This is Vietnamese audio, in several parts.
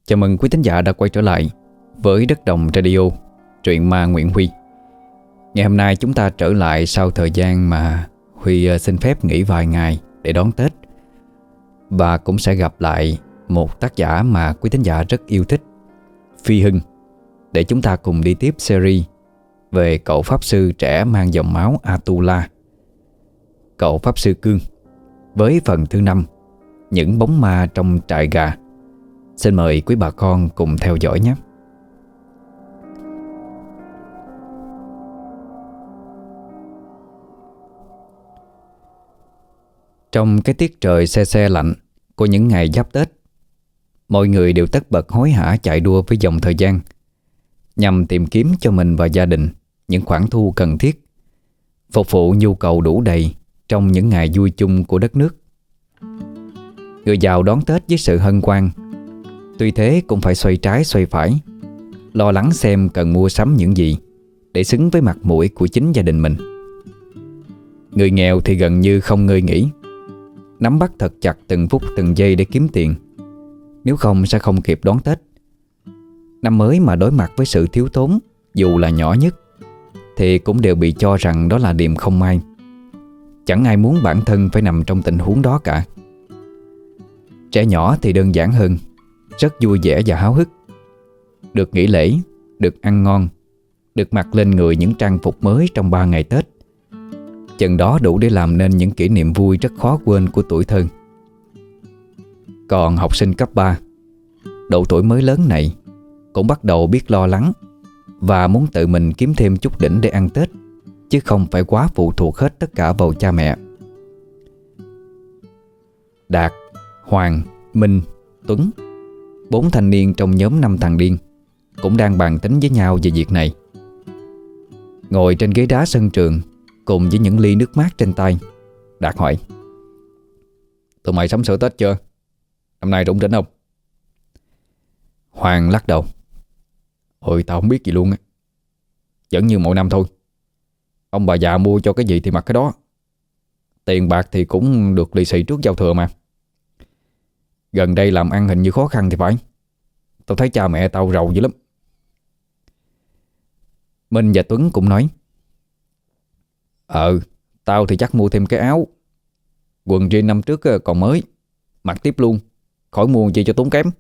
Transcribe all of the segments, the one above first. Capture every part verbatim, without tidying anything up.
Chào mừng quý thính giả đã quay trở lại với Đất Đồng Radio, truyện ma Nguyễn Huy. Ngày hôm nay chúng ta trở lại sau thời gian mà Huy xin phép nghỉ vài ngày để đón Tết. Và cũng sẽ gặp lại một tác giả mà quý thính giả rất yêu thích, Phi Hưng, để chúng ta cùng đi tiếp series về cậu pháp sư trẻ mang dòng máu Atula, cậu pháp sư Cương, với phần thứ năm, những bóng ma trong trại gà. Xin mời quý bà con cùng theo dõi nhé. Trong cái tiết trời se se lạnh của những ngày giáp Tết, mọi người đều tất bật hối hả chạy đua với dòng thời gian, nhằm tìm kiếm cho mình và gia đình những khoản thu cần thiết, phục vụ nhu cầu đủ đầy trong những ngày vui chung của đất nước. Người giàu đón Tết với sự hân hoan, tuy thế cũng phải xoay trái xoay phải, lo lắng xem cần mua sắm những gì để xứng với mặt mũi của chính gia đình mình. Người nghèo thì gần như không ngơi nghỉ, nắm bắt thật chặt từng phút từng giây để kiếm tiền, nếu không sẽ không kịp đón Tết. Năm mới mà đối mặt với sự thiếu thốn, dù là nhỏ nhất, thì cũng đều bị cho rằng đó là điềm không may. Chẳng ai muốn bản thân phải nằm trong tình huống đó cả. Trẻ nhỏ thì đơn giản hơn, rất vui vẻ và háo hức. Được nghỉ lễ, được ăn ngon, được mặc lên người những trang phục mới trong ba ngày Tết. Chừng đó đủ để làm nên những kỷ niệm vui rất khó quên của tuổi thơ. Còn học sinh cấp ba, độ tuổi mới lớn này, cũng bắt đầu biết lo lắng và muốn tự mình kiếm thêm chút đỉnh để ăn Tết, chứ không phải quá phụ thuộc hết tất cả vào cha mẹ. Đạt, Hoàng, Minh, Tuấn, bốn thanh niên trong nhóm năm thằng điên, cũng đang bàn tính với nhau về việc này. Ngồi trên ghế đá sân trường cùng với những ly nước mát trên tay, Đạt hỏi: "Tụi mày sắm sửa Tết chưa? Năm nay rủng rỉnh không?" Hoàng lắc đầu: "Ôi tao không biết gì luôn á. Vẫn như mọi năm thôi. Ông bà già mua cho cái gì thì mặc cái đó. Tiền bạc thì cũng được lì xì trước giao thừa mà. Gần đây làm ăn hình như khó khăn thì phải. Tao thấy cha mẹ tao giàu dữ lắm." Minh và Tuấn cũng nói: "Ờ, tao thì chắc mua thêm cái áo. Quần jean năm trước còn mới, mặc tiếp luôn, khỏi mua chi cho tốn kém."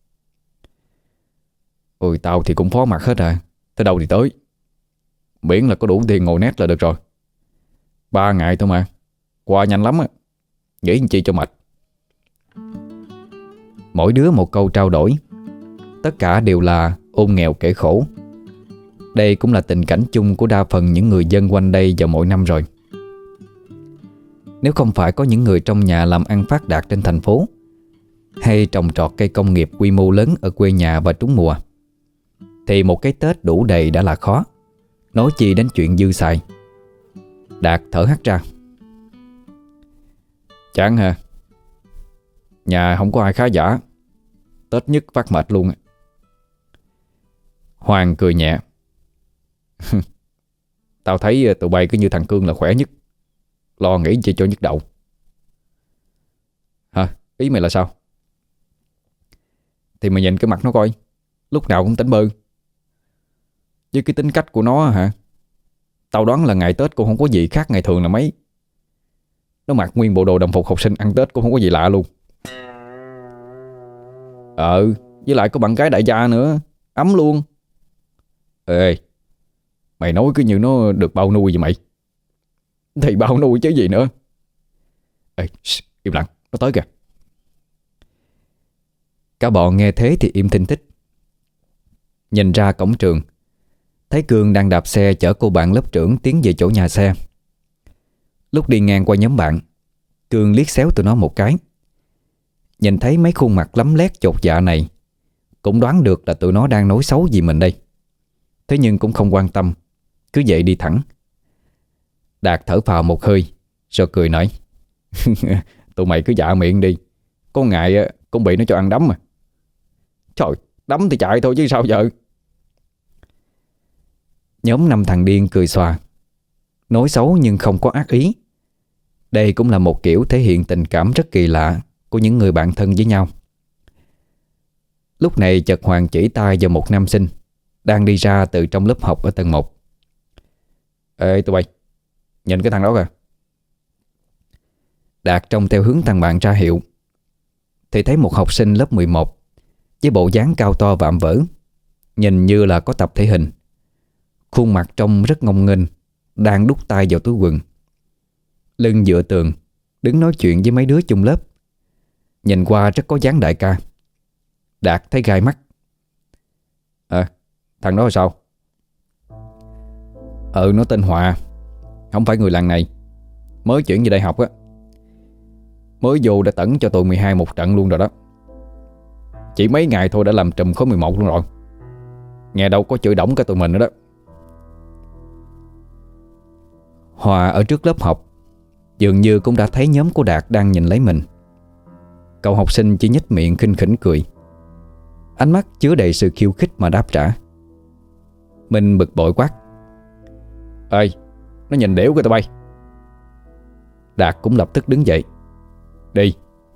"Ôi tao thì cũng phó mặc hết à. Tới đâu thì tới. Miễn là có đủ tiền ngồi nét là được rồi. Ba ngày thôi mà, qua nhanh lắm á. Nghĩ chi cho mệt." Mỗi đứa một câu trao đổi, tất cả đều là ôn nghèo kể khổ. Đây cũng là tình cảnh chung của đa phần những người dân quanh đây vào mỗi năm rồi. Nếu không phải có những người trong nhà làm ăn phát đạt trên thành phố, hay trồng trọt cây công nghiệp quy mô lớn ở quê nhà và trúng mùa, thì một cái Tết đủ đầy đã là khó, nói chi đến chuyện dư xài. Đạt thở hắt ra: "Chán hả? Nhà không có ai khá giả, Tết nhất phát mệt luôn." Hoàng cười nhẹ: "Tao thấy tụi bay cứ như thằng Cương là khỏe nhất, lo nghĩ chi cho nhức đầu." "Hả? Ý mày là sao?" "Thì mày nhìn cái mặt nó coi, lúc nào cũng tỉnh bơ. Với cái tính cách của nó hả, tao đoán là ngày Tết cũng không có gì khác ngày thường là mấy. Nó mặc nguyên bộ đồ đồng phục học sinh ăn Tết cũng không có gì lạ luôn. Ờ, với lại có bạn gái đại gia nữa, ấm luôn." "Ê, mày nói cứ như nó được bao nuôi vậy mày." "Thì bao nuôi chứ gì nữa." "Ê, shh, im lặng, nó tới kìa." Cả bọn nghe thế thì im thinh thích. Nhìn ra cổng trường, thấy Cương đang đạp xe chở cô bạn lớp trưởng tiến về chỗ nhà xe. Lúc đi ngang qua nhóm bạn, Cương liếc xéo tụi nó một cái. Nhìn thấy mấy khuôn mặt lấm lét chột dạ này, cũng đoán được là tụi nó đang nói xấu gì mình đây. Thế nhưng cũng không quan tâm, cứ vậy đi thẳng. Đạt thở phào một hơi, rồi cười nói: "Tụi mày cứ dạ miệng đi, có ngày cũng bị nó cho ăn đấm mà." "Trời, đấm thì chạy thôi chứ sao giờ." Nhóm năm thằng điên cười xòa, nói xấu nhưng không có ác ý. Đây cũng là một kiểu thể hiện tình cảm rất kỳ lạ của những người bạn thân với nhau. Lúc này chợt Hoàng chỉ tay vào một nam sinh đang đi ra từ trong lớp học ở tầng một. Ê tụi bay, nhìn cái thằng đó kìa. Đạt trông theo hướng thằng bạn ra hiệu thì thấy một học sinh lớp mười một với bộ dáng cao to vạm vỡ, nhìn như là có tập thể hình. Khuôn mặt trông rất ngông nghênh, đang đút tay vào túi quần, lưng dựa tường, đứng nói chuyện với mấy đứa chung lớp. Nhìn qua rất có dáng đại ca. Đạt thấy gai mắt. À, thằng đó là sao? Ừ, nó tên Hòa, không phải người làng này, mới chuyển về đại học á. Mới vô đã tẩn cho tụi mười hai một trận luôn rồi đó. Chỉ mấy ngày thôi đã làm trùm khối mười một luôn rồi. Nghe đâu có chửi đổng cả tụi mình nữa đó. Hòa ở trước lớp học dường như cũng đã thấy nhóm của Đạt đang nhìn lấy mình. Cậu học sinh chỉ nhếch miệng khinh khỉnh cười, ánh mắt chứa đầy sự khiêu khích mà đáp trả. Mình bực bội quát: Ê, nó nhìn đểu kìa tụi bay. Đạt cũng lập tức đứng dậy. Đi.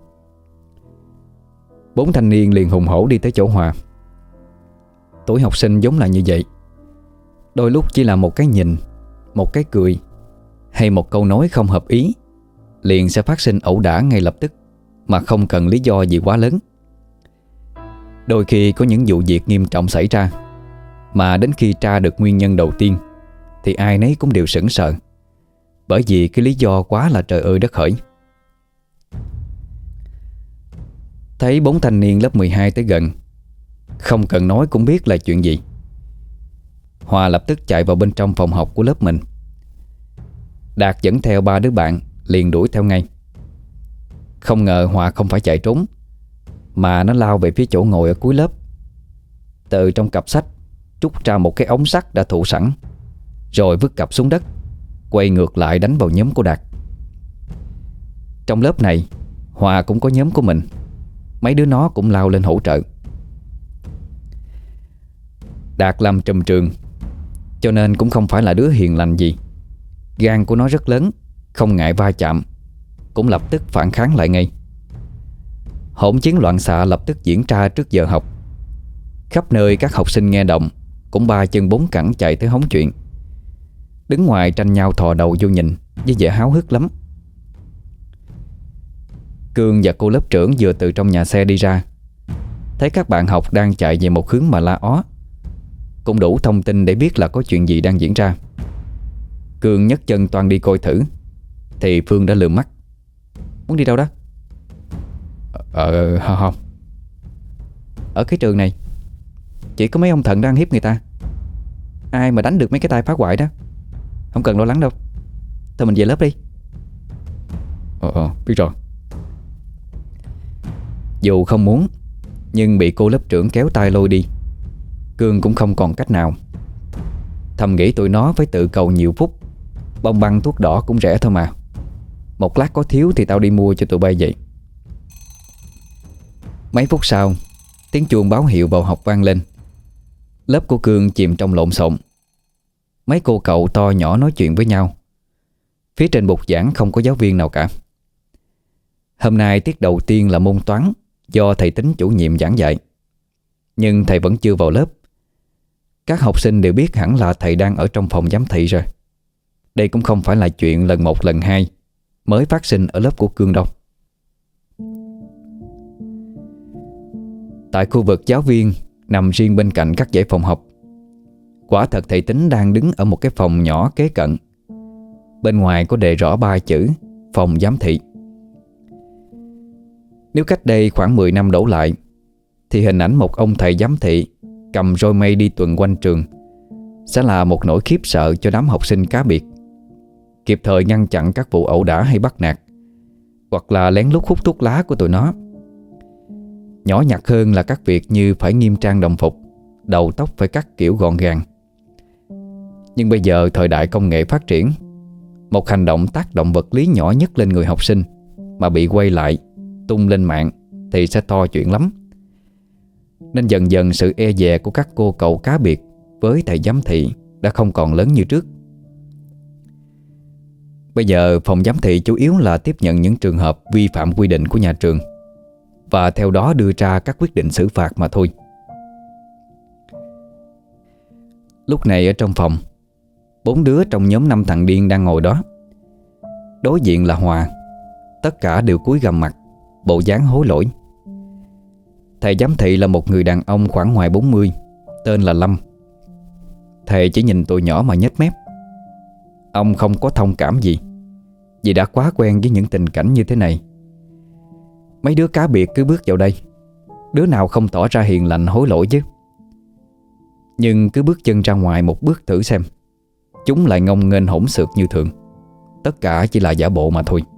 Bốn thanh niên liền hùng hổ đi tới chỗ Hòa. Tuổi học sinh giống là như vậy. Đôi lúc chỉ là một cái nhìn, một cái cười hay một câu nói không hợp ý liền sẽ phát sinh ẩu đả ngay lập tức, mà không cần lý do gì quá lớn. Đôi khi có những vụ việc nghiêm trọng xảy ra, mà đến khi tra được nguyên nhân đầu tiên thì ai nấy cũng đều sững sờ, bởi vì cái lý do quá là trời ơi đất hỡi. Thấy bốn thanh niên lớp mười hai tới gần, không cần nói cũng biết là chuyện gì. Hòa lập tức chạy vào bên trong phòng học của lớp mình. Đạt dẫn theo ba đứa bạn liền đuổi theo ngay. Không ngờ Hòa không phải chạy trốn, mà nó lao về phía chỗ ngồi ở cuối lớp. Từ trong cặp sách trút ra một cái ống sắt đã thủ sẵn, rồi vứt cặp xuống đất, quay ngược lại đánh vào nhóm của Đạt. Trong lớp này Hòa cũng có nhóm của mình, mấy đứa nó cũng lao lên hỗ trợ. Đạt làm trùm trường, cho nên cũng không phải là đứa hiền lành gì. Gan của nó rất lớn, không ngại va chạm, cũng lập tức phản kháng lại ngay. Hỗn chiến loạn xạ lập tức diễn ra trước giờ học. Khắp nơi các học sinh nghe động cũng ba chân bốn cẳng chạy tới hóng chuyện, đứng ngoài tranh nhau thò đầu vô nhìn với vẻ háo hức lắm. Cương và cô lớp trưởng vừa từ trong nhà xe đi ra, thấy các bạn học đang chạy về một hướng mà la ó, cũng đủ thông tin để biết là có chuyện gì đang diễn ra. Cương nhấc chân toan đi coi thử thì Phương đã lườm mắt: Muốn đi đâu đó? Ờ không không Ở cái trường này chỉ có mấy ông thần đang hiếp người ta. Ai mà đánh được mấy cái tay phá hoại đó không cần lo lắng đâu. Thôi mình về lớp đi. Ờ ờ biết rồi. Dù không muốn, nhưng bị cô lớp trưởng kéo tay lôi đi, Cương cũng không còn cách nào. Thầm nghĩ tụi nó phải tự cầu nhiều phút, bông băng thuốc đỏ cũng rẻ thôi mà. Một lát có thiếu thì tao đi mua cho tụi bay vậy. Mấy phút sau, tiếng chuông báo hiệu vào học vang lên. Lớp của Cương chìm trong lộn xộn. Mấy cô cậu to nhỏ nói chuyện với nhau. Phía trên bục giảng không có giáo viên nào cả. Hôm nay tiết đầu tiên là môn toán do thầy Tính chủ nhiệm giảng dạy, nhưng thầy vẫn chưa vào lớp. Các học sinh đều biết hẳn là thầy đang ở trong phòng giám thị rồi. Đây cũng không phải là chuyện lần một lần hai mới phát sinh ở lớp của Cương đâu. Tại khu vực giáo viên nằm riêng bên cạnh các dãy phòng học, quả thật thầy Tính đang đứng ở một cái phòng nhỏ kế cận. Bên ngoài có đề rõ ba chữ phòng giám thị. Nếu cách đây khoảng mười năm đổ lại thì hình ảnh một ông thầy giám thị cầm roi mây đi tuần quanh trường sẽ là một nỗi khiếp sợ cho đám học sinh cá biệt, kịp thời ngăn chặn các vụ ẩu đả hay bắt nạt, hoặc là lén lút hút thuốc lá của tụi nó. Nhỏ nhặt hơn là các việc như phải nghiêm trang đồng phục, đầu tóc phải cắt kiểu gọn gàng. Nhưng bây giờ thời đại công nghệ phát triển, một hành động tác động vật lý nhỏ nhất lên người học sinh mà bị quay lại tung lên mạng thì sẽ to chuyện lắm. Nên dần dần sự e dè của các cô cậu cá biệt với thầy giám thị đã không còn lớn như trước. Bây giờ phòng giám thị chủ yếu là tiếp nhận những trường hợp vi phạm quy định của nhà trường. và theo đó đưa ra các quyết định xử phạt mà thôi. Lúc này ở trong phòng, bốn đứa trong nhóm năm thằng điên đang ngồi đó. Đối diện là Hòa. Tất cả đều cúi gằm mặt, bộ dáng hối lỗi. Thầy giám thị là một người đàn ông khoảng ngoài bốn mươi, tên là Lâm. Thầy chỉ nhìn tụi nhỏ mà nhếch mép. Ông không có thông cảm gì, vì đã quá quen với những tình cảnh như thế này. Mấy đứa cá biệt cứ bước vào đây, đứa nào không tỏ ra hiền lành hối lỗi chứ. Nhưng cứ bước chân ra ngoài một bước thử xem, chúng lại ngông nghênh hỗn xược như thường. Tất cả chỉ là giả bộ mà thôi.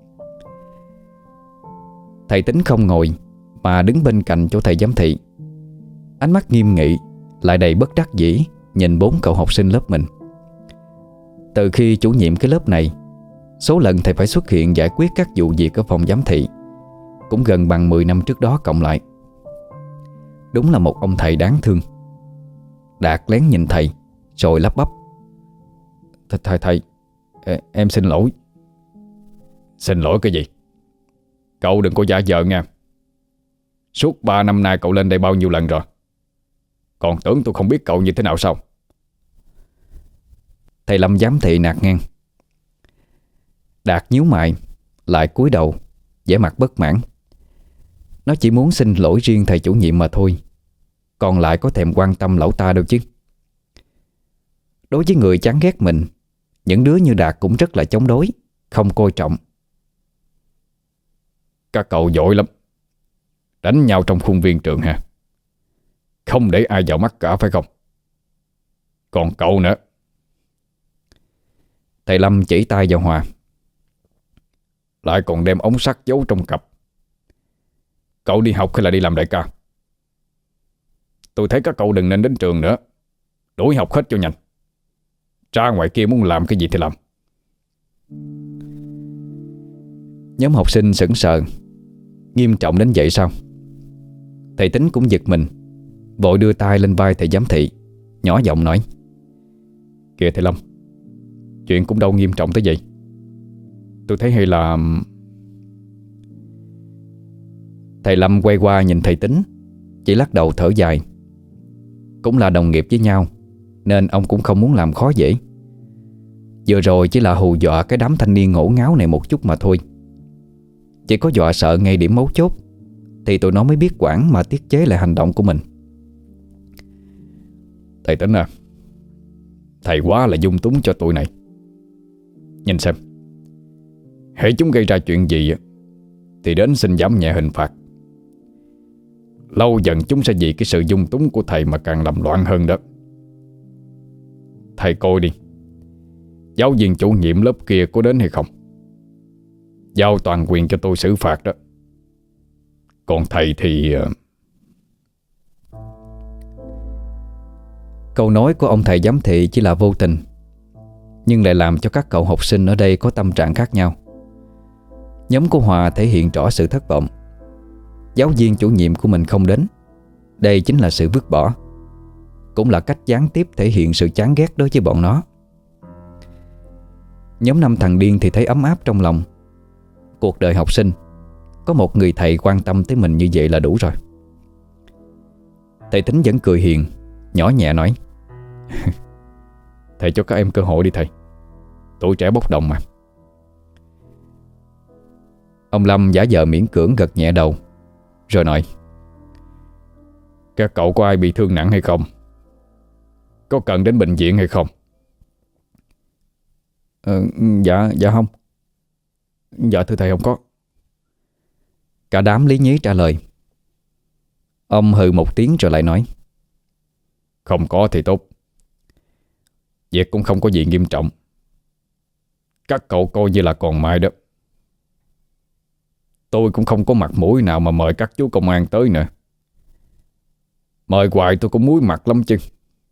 Thầy Tính không ngồi mà đứng bên cạnh chỗ thầy giám thị. Ánh mắt nghiêm nghị, lại đầy bất đắc dĩ nhìn bốn cậu học sinh lớp mình. Từ khi chủ nhiệm cái lớp này, số lần thầy phải xuất hiện giải quyết các vụ việc ở phòng giám thị cũng gần bằng mười năm trước đó cộng lại. Đúng là một ông thầy đáng thương. Đạt lén nhìn thầy rồi lắp bắp: Th Thầy thầy em xin lỗi. Xin lỗi cái gì? Cậu đừng có giả vờ nha. Suốt ba năm nay cậu lên đây bao nhiêu lần rồi? Còn tưởng tôi không biết cậu như thế nào sao? Thầy Lâm giám thị nạt ngang. Đạt nhíu mày, lại cúi đầu, vẻ mặt bất mãn. Nó chỉ muốn xin lỗi riêng thầy chủ nhiệm mà thôi, còn lại có thèm quan tâm lão ta đâu chứ. Đối với người chán ghét mình, những đứa như Đạt cũng rất là chống đối, không coi trọng. Các cậu giỏi lắm, đánh nhau trong khuôn viên trường ha, không để ai vào mắt cả phải không? Còn cậu nữa. Thầy Lâm chỉ tay vào Hòa. Lại còn đem ống sắt giấu trong cặp. Cậu đi học hay là đi làm đại ca? Tôi thấy các cậu đừng nên đến trường nữa, đuổi học hết cho nhanh. Ra ngoài kia muốn làm cái gì thì làm. Nhóm học sinh sững sờ. Nghiêm trọng đến vậy sao? Thầy Tính cũng giật mình, vội đưa tay lên vai thầy giám thị, nhỏ giọng nói: Kìa thầy Lâm, chuyện cũng đâu nghiêm trọng tới vậy. Tôi thấy hay là... Thầy Lâm quay qua nhìn thầy Tính, chỉ lắc đầu thở dài. Cũng là đồng nghiệp với nhau nên ông cũng không muốn làm khó dễ. Vừa rồi chỉ là hù dọa cái đám thanh niên ngổ ngáo này một chút mà thôi. Chỉ có dọa sợ ngay điểm mấu chốt thì tụi nó mới biết quản mà tiết chế lại hành động của mình. Thầy Tính à, thầy quá là dung túng cho tụi này. Nhìn xem, hễ chúng gây ra chuyện gì thì đến xin giảm nhẹ hình phạt. Lâu dần chúng sẽ vì cái sự dung túng của thầy mà càng làm loạn hơn đó. Thầy coi đi, giáo viên chủ nhiệm lớp kia có đến hay không? Giao toàn quyền cho tôi xử phạt đó. Còn thầy thì... Câu nói của ông thầy giám thị chỉ là vô tình, nhưng lại làm cho các cậu học sinh ở đây có tâm trạng khác nhau. Nhóm của Hòa thể hiện rõ sự thất vọng. Giáo viên chủ nhiệm của mình không đến. Đây chính là sự vứt bỏ, cũng là cách gián tiếp thể hiện sự chán ghét đối với bọn nó. Nhóm năm thằng điên thì thấy ấm áp trong lòng. Cuộc đời học sinh, có một người thầy quan tâm tới mình như vậy là đủ rồi. Thầy Tính vẫn cười hiền, nhỏ nhẹ nói: Thầy cho các em cơ hội đi thầy. Tuổi trẻ bốc đồng mà. Ông Lâm giả vờ miễn cưỡng gật nhẹ đầu, rồi nói: Các cậu có ai bị thương nặng hay không? Có cần đến bệnh viện hay không? Ờ, dạ, dạ không. Dạ thưa thầy không có. Cả đám lý nhí trả lời. Ông hừ một tiếng rồi lại nói: Không có thì tốt. Việc cũng không có gì nghiêm trọng. Các cậu coi như là còn mai đó. Tôi cũng không có mặt mũi nào mà mời các chú công an tới nữa. Mời hoài tôi cũng muối mặt lắm chứ.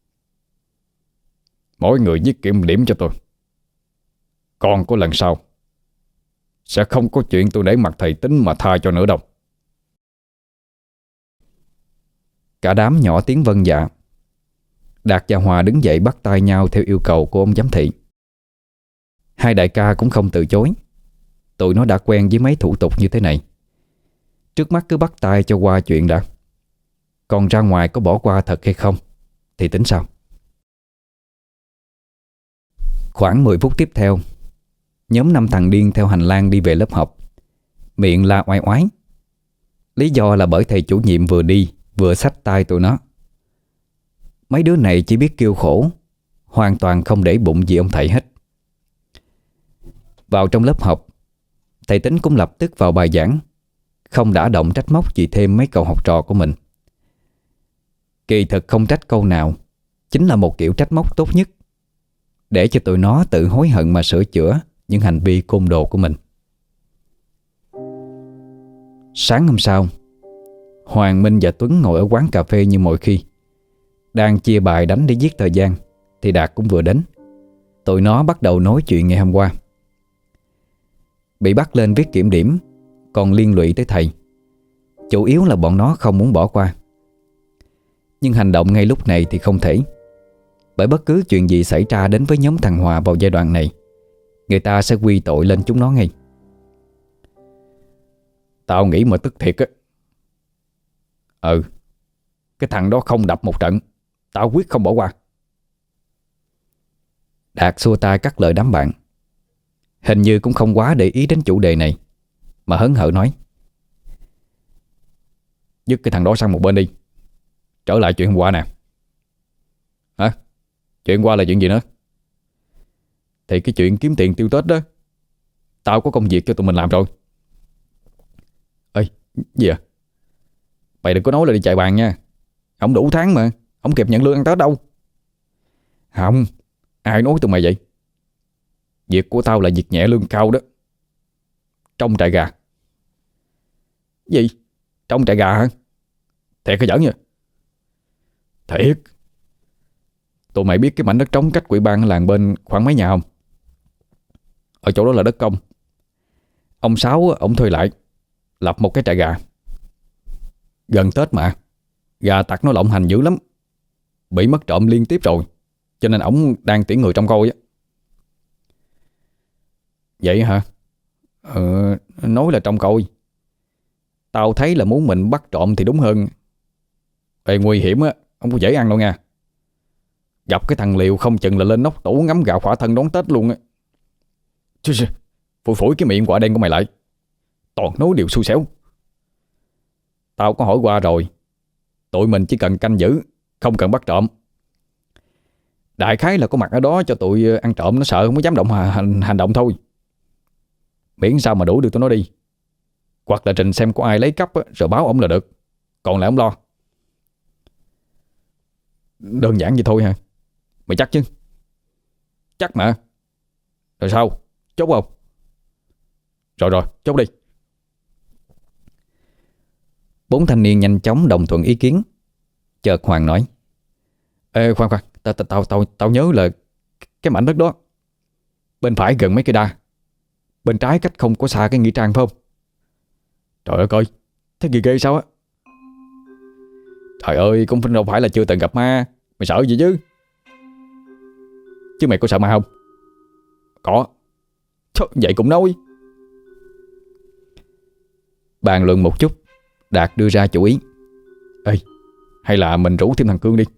Mỗi người viết kiểm điểm cho tôi. Còn có lần sau sẽ không có chuyện tôi để mặt thầy Tính mà tha cho nữa đâu. Cả đám nhỏ tiếng vâng dạ. Đạt và Hòa đứng dậy bắt tay nhau theo yêu cầu của ông giám thị. Hai đại ca cũng không từ chối. Tụi nó đã quen với mấy thủ tục như thế này. Trước mắt cứ bắt tay cho qua chuyện đã. Còn ra ngoài có bỏ qua thật hay không thì tính sau. Khoảng mười phút tiếp theo, nhóm năm thằng điên theo hành lang đi về lớp học, miệng la oai oái. Lý do là bởi thầy chủ nhiệm vừa đi vừa xách tay tụi nó. Mấy đứa này chỉ biết kêu khổ, hoàn toàn không để bụng gì ông thầy hết. Vào trong lớp học, thầy Tính cũng lập tức vào bài giảng, không đã động trách móc gì thêm mấy cậu học trò của mình. Kỳ thực không trách câu nào chính là một kiểu trách móc tốt nhất, để cho tụi nó tự hối hận mà sửa chữa những hành vi côn đồ của mình. Sáng hôm sau, Hoàng, Minh và Tuấn ngồi ở quán cà phê như mọi khi, đang chia bài đánh để giết thời gian, thì Đạt cũng vừa đến. Tụi nó bắt đầu nói chuyện ngày hôm qua. Bị bắt lên viết kiểm điểm còn liên lụy tới thầy. Chủ yếu là bọn nó không muốn bỏ qua. Nhưng hành động ngay lúc này thì không thể, bởi bất cứ chuyện gì xảy ra đến với nhóm thằng Hòa vào giai đoạn này, người ta sẽ quy tội lên chúng nó ngay. Tao nghĩ mà tức thiệt á. Ừ, cái thằng đó không đập một trận, tao quyết không bỏ qua. Đạt xua tay cắt lời đám bạn. Hình như cũng không quá để ý đến chủ đề này, mà hớn hở nói: Dứt cái thằng đó sang một bên đi. Trở lại chuyện hôm qua nè. Hả? Chuyện hôm qua là chuyện gì nữa? Thì cái chuyện kiếm tiền tiêu Tết đó, tao có công việc cho tụi mình làm rồi. Ê, gì à? Mày đừng có nói là đi chạy bàn nha. Không đủ tháng mà, không kịp nhận lương ăn Tết đâu. Không, ai nói tụi mày vậy? Việc của tao là việc nhẹ lương cao đó. Trong trại gà. Gì? Trong trại gà hả? Thiệt hay giỡn nha? Thiệt. Tụi mày biết cái mảnh đất trống cách quỹ ban làng bên khoảng mấy nhà không? Ở chỗ đó là đất công. Ông Sáu ông thuê lại, lập một cái trại gà. Gần Tết mà, gà tặc nó lộng hành dữ lắm, bị mất trộm liên tiếp rồi, cho nên ổng đang tuyển người trông coi á. Vậy hả? Ờ, nói là trông coi, tao thấy là muốn mình bắt trộm thì đúng hơn. Ê, nguy hiểm á, không có dễ ăn đâu nha. Gặp cái thằng liều không chừng là lên nóc tủ ngắm gạo khỏa thân đón Tết luôn á. Chứ chứ, phủi phủi cái miệng quả đen của mày lại, toàn nói điều xui xẻo. Tao có hỏi qua rồi, tụi mình chỉ cần canh giữ, không cần bắt trộm. Đại khái là có mặt ở đó cho tụi ăn trộm nó sợ không có dám động hành, hành động thôi. Miễn sao mà đuổi được tụi nó đi, hoặc là trình xem có ai lấy cắp á, rồi báo ổng là được. Còn lại ổng lo. Đơn giản vậy thôi hả? Mày chắc chứ? Chắc mà. Rồi sao? Chốt không? Rồi rồi, chốt đi. Bốn thanh niên nhanh chóng đồng thuận ý kiến. Chợt Hoàng nói: Ê khoan khoan, tao tao tao tao nhớ là cái mảnh đất đó bên phải gần mấy cây đa, bên trái cách không có xa cái nghĩa trang phải không? Trời ơi coi, thấy ghê ghê sao á. Trời ơi, cũng đâu phải là chưa từng gặp ma. Mày sợ gì chứ? Chứ mày có sợ ma không? Có. Trời, vậy cũng nói. Bàn luận một chút, Đạt đưa ra chủ ý: Ê, hay là mình rủ thêm thằng Cương đi.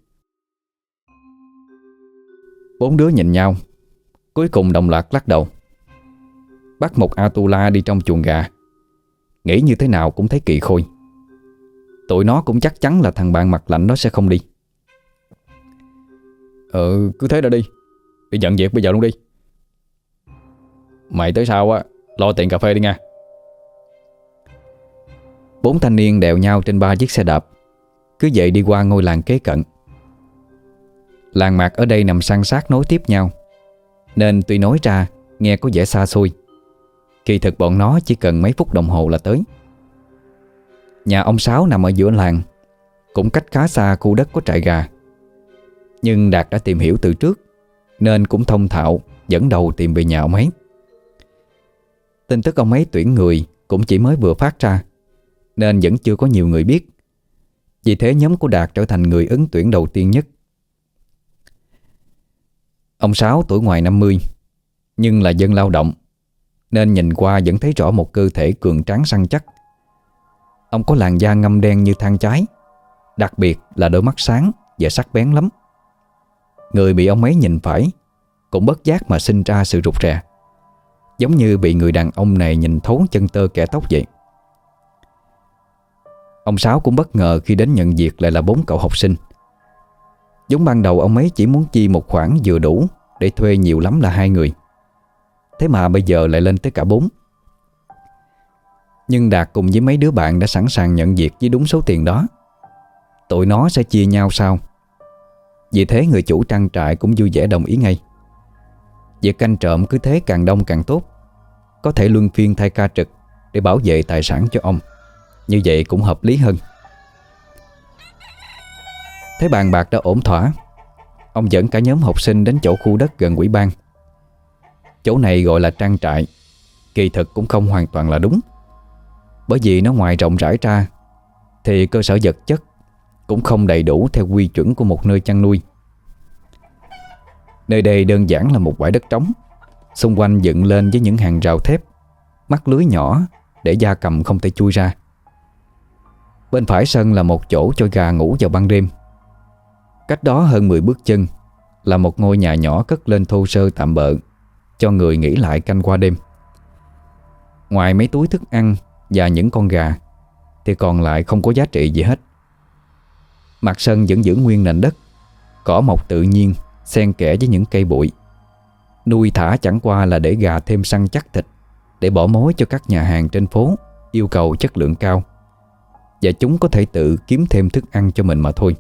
Bốn đứa nhìn nhau, cuối cùng đồng loạt lắc đầu. Bắt một Atula đi trong chuồng gà, nghĩ như thế nào cũng thấy kỳ khôi. Tụi nó cũng chắc chắn là thằng bạn mặt lạnh đó sẽ không đi. Ừ, cứ thế đã đi. Đi nhận việc bây giờ luôn đi. Mày tới sau á, lo tiền cà phê đi nha. Bốn thanh niên đèo nhau trên ba chiếc xe đạp, cứ vậy đi qua ngôi làng kế cận. Làng mạc ở đây nằm san sát nối tiếp nhau, nên tuy nói ra nghe có vẻ xa xôi, kỳ thực bọn nó chỉ cần mấy phút đồng hồ là tới. Nhà ông Sáu nằm ở giữa làng, cũng cách khá xa khu đất có trại gà. Nhưng Đạt đã tìm hiểu từ trước, nên cũng thông thạo dẫn đầu tìm về nhà ông ấy. Tin tức ông ấy tuyển người cũng chỉ mới vừa phát ra, nên vẫn chưa có nhiều người biết. Vì thế nhóm của Đạt trở thành người ứng tuyển đầu tiên nhất. Ông Sáu tuổi ngoài năm mươi, nhưng là dân lao động, nên nhìn qua vẫn thấy rõ một cơ thể cường tráng săn chắc. Ông có làn da ngăm đen như than cháy, đặc biệt là đôi mắt sáng và sắc bén lắm. Người bị ông ấy nhìn phải cũng bất giác mà sinh ra sự rụt rè, giống như bị người đàn ông này nhìn thấu chân tơ kẻ tóc vậy. Ông Sáu cũng bất ngờ khi đến nhận việc lại là bốn cậu học sinh. Giống ban đầu ông ấy chỉ muốn chi một khoản vừa đủ để thuê nhiều lắm là hai người, thế mà bây giờ lại lên tới cả bốn. Nhưng Đạt cùng với mấy đứa bạn đã sẵn sàng nhận việc với đúng số tiền đó. Tụi nó sẽ chia nhau sao? Vì thế người chủ trang trại cũng vui vẻ đồng ý ngay. Việc canh trộm cứ thế càng đông càng tốt, có thể luân phiên thay ca trực để bảo vệ tài sản cho ông. Như vậy cũng hợp lý hơn. Thế bàn bạc đã ổn thỏa, ông dẫn cả nhóm học sinh đến chỗ khu đất gần ủy ban. Chỗ này gọi là trang trại, kỳ thực cũng không hoàn toàn là đúng, bởi vì nó ngoài rộng rãi ra thì cơ sở vật chất cũng không đầy đủ theo quy chuẩn của một nơi chăn nuôi. Nơi đây đơn giản là một bãi đất trống, xung quanh dựng lên với những hàng rào thép, mắc lưới nhỏ để gia cầm không thể chui ra. Bên phải sân là một chỗ cho gà ngủ vào ban đêm. Cách đó hơn mười bước chân là một ngôi nhà nhỏ cất lên thô sơ tạm bợ, cho người nghỉ lại canh qua đêm. Ngoài mấy túi thức ăn và những con gà thì còn lại không có giá trị gì hết. Mặt sân vẫn giữ nguyên nền đất, cỏ mọc tự nhiên xen kẽ với những cây bụi. Nuôi thả chẳng qua là để gà thêm săn chắc thịt, để bỏ mối cho các nhà hàng trên phố yêu cầu chất lượng cao, và chúng có thể tự kiếm thêm thức ăn cho mình mà thôi.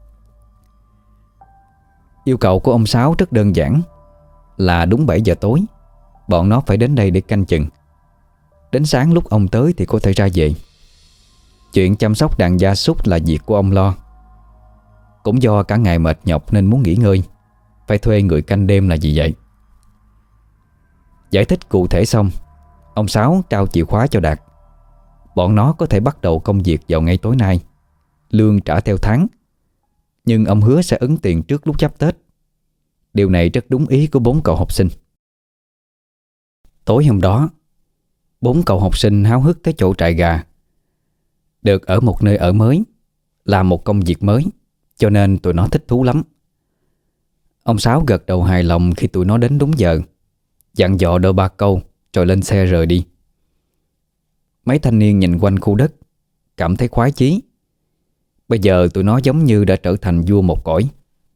Yêu cầu của ông Sáu rất đơn giản, là đúng bảy giờ tối bọn nó phải đến đây để canh chừng. Đến sáng lúc ông tới thì có thể ra về. Chuyện chăm sóc đàn gia súc là việc của ông lo. Cũng do cả ngày mệt nhọc nên muốn nghỉ ngơi, phải thuê người canh đêm là vì vậy. Giải thích cụ thể xong, ông Sáu trao chìa khóa cho Đạt. Bọn nó có thể bắt đầu công việc vào ngay tối nay, lương trả theo tháng, nhưng ông hứa sẽ ấn tiền trước lúc giáp Tết. Điều này rất đúng ý của bốn cậu học sinh. Tối hôm đó, bốn cậu học sinh háo hức tới chỗ trại gà. Được ở một nơi ở mới, làm một công việc mới, cho nên tụi nó thích thú lắm. Ông Sáu gật đầu hài lòng khi tụi nó đến đúng giờ, dặn dò đôi ba câu rồi lên xe rời đi. Mấy thanh niên nhìn quanh khu đất, cảm thấy khoái chí. Bây giờ tụi nó giống như đã trở thành vua một cõi.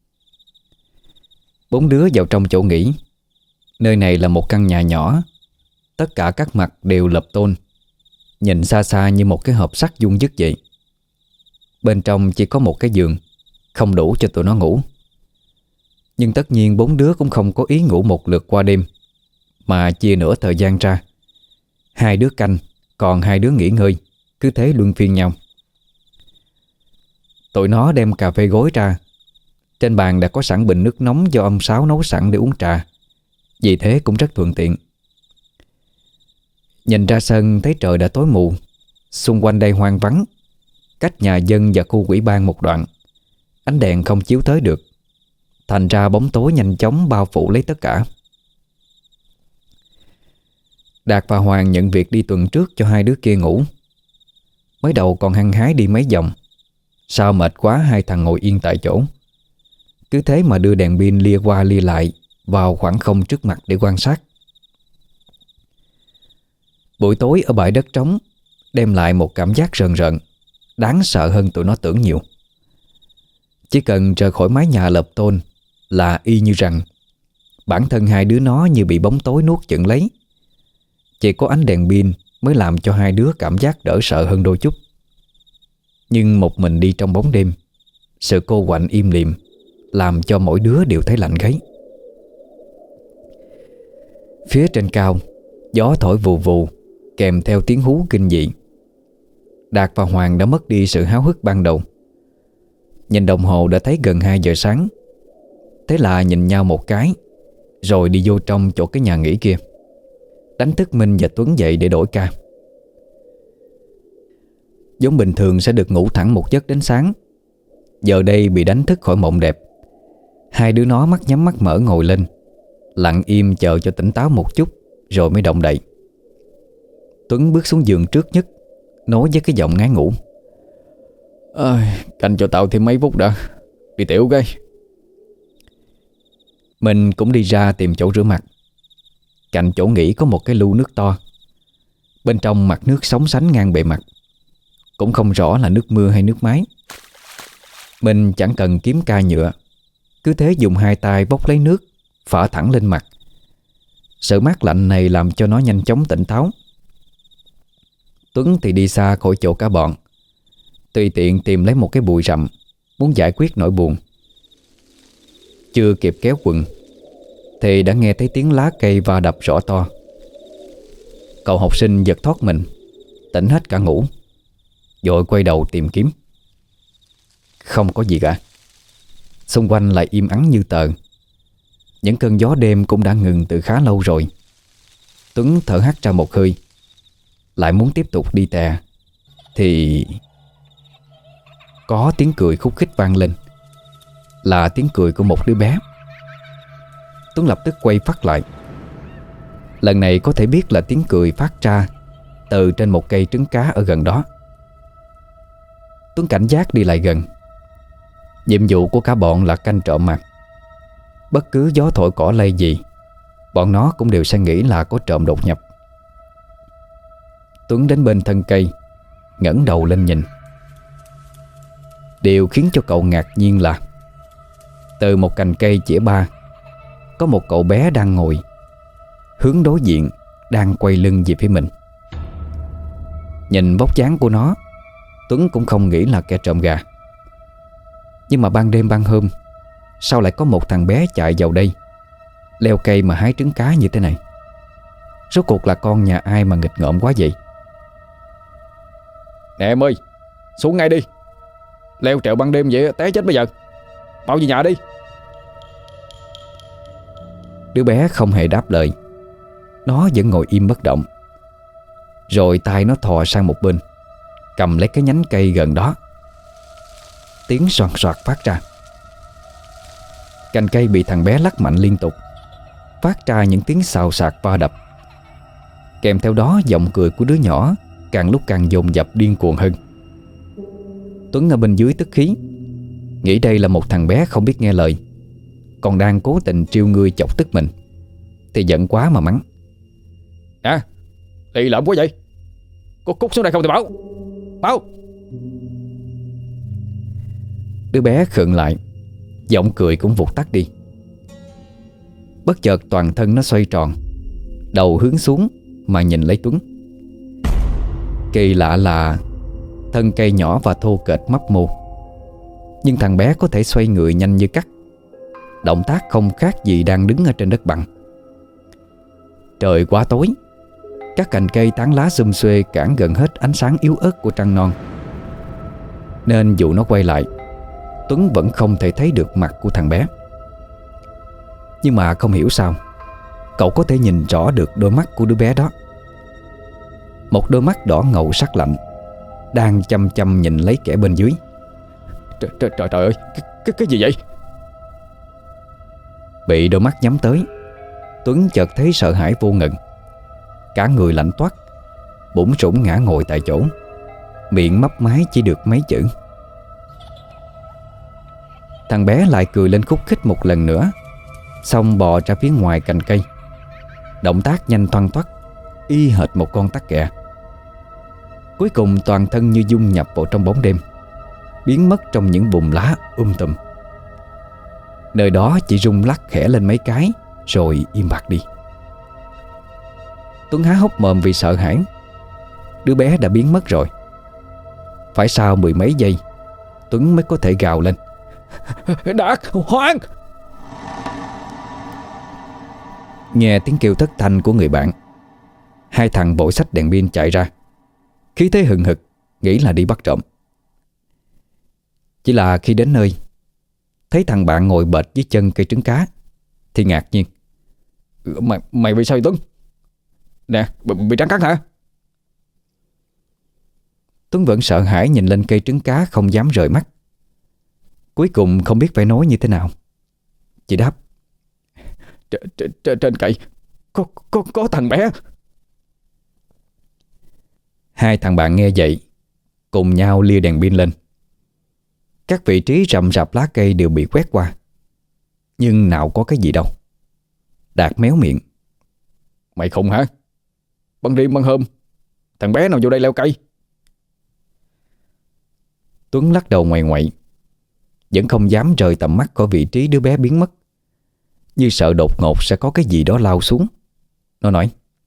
Bốn đứa vào trong chỗ nghỉ. Nơi này là một căn nhà nhỏ, tất cả các mặt đều lợp tôn, nhìn xa xa như một cái hộp sắt vuông vức vậy. Bên trong chỉ có một cái giường, không đủ cho tụi nó ngủ. Nhưng tất nhiên bốn đứa cũng không có ý ngủ một lượt qua đêm, mà chia nửa thời gian ra. Hai đứa canh, còn hai đứa nghỉ ngơi, cứ thế luân phiên nhau. Tụi nó đem cà phê gối ra. Trên bàn đã có sẵn bình nước nóng do ông Sáu nấu sẵn để uống trà, vì thế cũng rất thuận tiện. Nhìn ra sân thấy trời đã tối mù. Xung quanh đây hoang vắng, cách nhà dân và khu ủy ban một đoạn. Ánh đèn không chiếu tới được, thành ra bóng tối nhanh chóng bao phủ lấy tất cả. Đạt và Hoàng nhận việc đi tuần trước cho hai đứa kia ngủ. Mới đầu còn hăng hái đi mấy vòng, sao mệt quá hai thằng ngồi yên tại chỗ. Cứ thế mà đưa đèn pin lia qua lia lại vào khoảng không trước mặt để quan sát. Buổi tối ở bãi đất trống đem lại một cảm giác rờn rợn, đáng sợ hơn tụi nó tưởng nhiều. Chỉ cần rời khỏi mái nhà lợp tôn là y như rằng bản thân hai đứa nó như bị bóng tối nuốt chửng lấy. Chỉ có ánh đèn pin mới làm cho hai đứa cảm giác đỡ sợ hơn đôi chút. Nhưng một mình đi trong bóng đêm, sự cô quạnh im lìm làm cho mỗi đứa đều thấy lạnh gáy. Phía trên cao, gió thổi vù vù kèm theo tiếng hú kinh dị. Đạt và Hoàng đã mất đi sự háo hức ban đầu. Nhìn đồng hồ đã thấy gần hai giờ sáng. Thế là nhìn nhau một cái, rồi đi vô trong chỗ cái nhà nghỉ kia, đánh thức Minh và Tuấn dậy để đổi ca. Giống bình thường sẽ được ngủ thẳng một giấc đến sáng, giờ đây bị đánh thức khỏi mộng đẹp. Hai đứa nó mắt nhắm mắt mở ngồi lên, lặng im chờ cho tỉnh táo một chút rồi mới động đậy. Tuấn bước xuống giường trước nhất, nói với cái giọng ngái ngủ: Ơi, canh cho tao thêm mấy phút đã, đi tiểu cái. Mình cũng đi ra tìm chỗ rửa mặt. Cạnh chỗ nghỉ có một cái lu nước to. Bên trong mặt nước sóng sánh ngang bề mặt, cũng không rõ là nước mưa hay nước máy. Mình chẳng cần kiếm ca nhựa, cứ thế dùng hai tay bốc lấy nước, phả thẳng lên mặt. Sự mát lạnh này làm cho nó nhanh chóng tỉnh táo. Tuấn thì đi xa khỏi chỗ cả bọn, tùy tiện tìm lấy một cái bụi rậm, muốn giải quyết nỗi buồn. Chưa kịp kéo quần thì đã nghe thấy tiếng lá cây va đập rõ to. Cậu học sinh giật thoát mình, tỉnh hết cả ngủ, vội quay đầu tìm kiếm. Không có gì cả. Xung quanh lại im ắng như tờ. Những cơn gió đêm cũng đã ngừng từ khá lâu rồi. Tuấn thở hắt ra một hơi, lại muốn tiếp tục đi tè thì có tiếng cười khúc khích vang lên. Là tiếng cười của một đứa bé. Tuấn lập tức quay phát lại. Lần này có thể biết là tiếng cười phát ra từ trên một cây trứng cá ở gần đó. Tuấn cảnh giác đi lại gần. Nhiệm vụ của cả bọn là canh trộm mặt. Bất cứ gió thổi cỏ lay gì, bọn nó cũng đều sẽ nghĩ là có trộm đột nhập. Tuấn đến bên thân cây, ngẩng đầu lên nhìn. Điều khiến cho cậu ngạc nhiên là từ một cành cây chĩa ba, có một cậu bé đang ngồi, hướng đối diện, đang quay lưng về phía mình. Nhìn vóc dáng của nó, Tuấn cũng không nghĩ là kẻ trộm gà. Nhưng mà ban đêm ban hôm, sao lại có một thằng bé chạy vào đây, leo cây mà hái trứng cá như thế này? Rốt cuộc là con nhà ai mà nghịch ngợm quá vậy? Nè em ơi, xuống ngay đi. Leo trèo ban đêm vậy té chết bây giờ. Mau về nhà đi. Đứa bé không hề đáp lời. Nó vẫn ngồi im bất động. Rồi tay nó thò sang một bên, cầm lấy cái nhánh cây gần đó. Tiếng soạt soạt phát ra. Cành cây bị thằng bé lắc mạnh liên tục, phát ra những tiếng xào xạc va đập. Kèm theo đó giọng cười của đứa nhỏ càng lúc càng dồn dập điên cuồng hơn. Tuấn ở bên dưới tức khí, nghĩ đây là một thằng bé không biết nghe lời, còn đang cố tình trêu ngươi chọc tức mình, thì giận quá mà mắng: Nè, lì lợm quá vậy, có cút xuống đây không thì bảo. Bảo. Đứa bé khựng lại, giọng cười cũng vụt tắt đi. Bất chợt toàn thân nó xoay tròn, đầu hướng xuống mà nhìn lấy Tuấn. Kỳ lạ là thân cây nhỏ và thô kệch mấp mô, nhưng thằng bé có thể xoay người nhanh như cắt. Động tác không khác gì đang đứng ở trên đất bằng. Trời quá tối, các cành cây tán lá xum xuê cản gần hết ánh sáng yếu ớt của trăng non, nên dù nó quay lại, Tuấn vẫn không thể thấy được mặt của thằng bé. Nhưng mà không hiểu sao, cậu có thể nhìn rõ được đôi mắt của đứa bé đó. Một đôi mắt đỏ ngầu sắc lạnh, đang chăm chăm nhìn lấy kẻ bên dưới. Trời trời, trời, trời ơi, cái, cái, cái gì vậy? Bị đôi mắt nhắm tới, Tuấn chợt thấy sợ hãi vô ngần. Cả người lạnh toát, bủn rủn ngã ngồi tại chỗ, miệng mấp máy chỉ được mấy chữ. Thằng bé lại cười lên khúc khích một lần nữa, xong bò ra phía ngoài cành cây. Động tác nhanh thoăn thoắt, y hệt một con tắc kè. Cuối cùng toàn thân như dung nhập vào trong bóng đêm, biến mất trong những bùn lá um tùm. Nơi đó chỉ rung lắc khẽ lên mấy cái, rồi im bặt đi. Tuấn há hốc mồm vì sợ hãi. Đứa bé đã biến mất rồi. Phải sau mười mấy giây, Tuấn mới có thể gào lên: Đạt, Hoan! Nghe tiếng kêu thất thanh của người bạn, hai thằng vội xách đèn pin chạy ra, khí thế hừng hực, nghĩ là đi bắt trộm. Chỉ là khi đến nơi, thấy thằng bạn ngồi bệt dưới chân cây trứng cá thì ngạc nhiên: Mày, mày bị sao vậy Tuấn? Nè, bị, bị trắng cắn hả? Tuấn vẫn sợ hãi nhìn lên cây trứng cá, không dám rời mắt. Cuối cùng không biết phải nói như thế nào, chỉ đáp: Trên, trên, trên cây có, có, có thằng bé. Hai thằng bạn nghe vậy cùng nhau lia đèn pin lên. Các vị trí rậm rạp lá cây đều bị quét qua, nhưng nào có cái gì đâu. Đạt méo miệng: Mày khùng hả? Ban đêm ban hôm thằng bé nào vô đây leo cây? Tuấn lắc đầu ngoại ngoại, vẫn không dám rời tầm mắt khỏi vị trí đứa bé biến mất, như sợ đột ngột sẽ có cái gì đó lao xuống. Nó nói: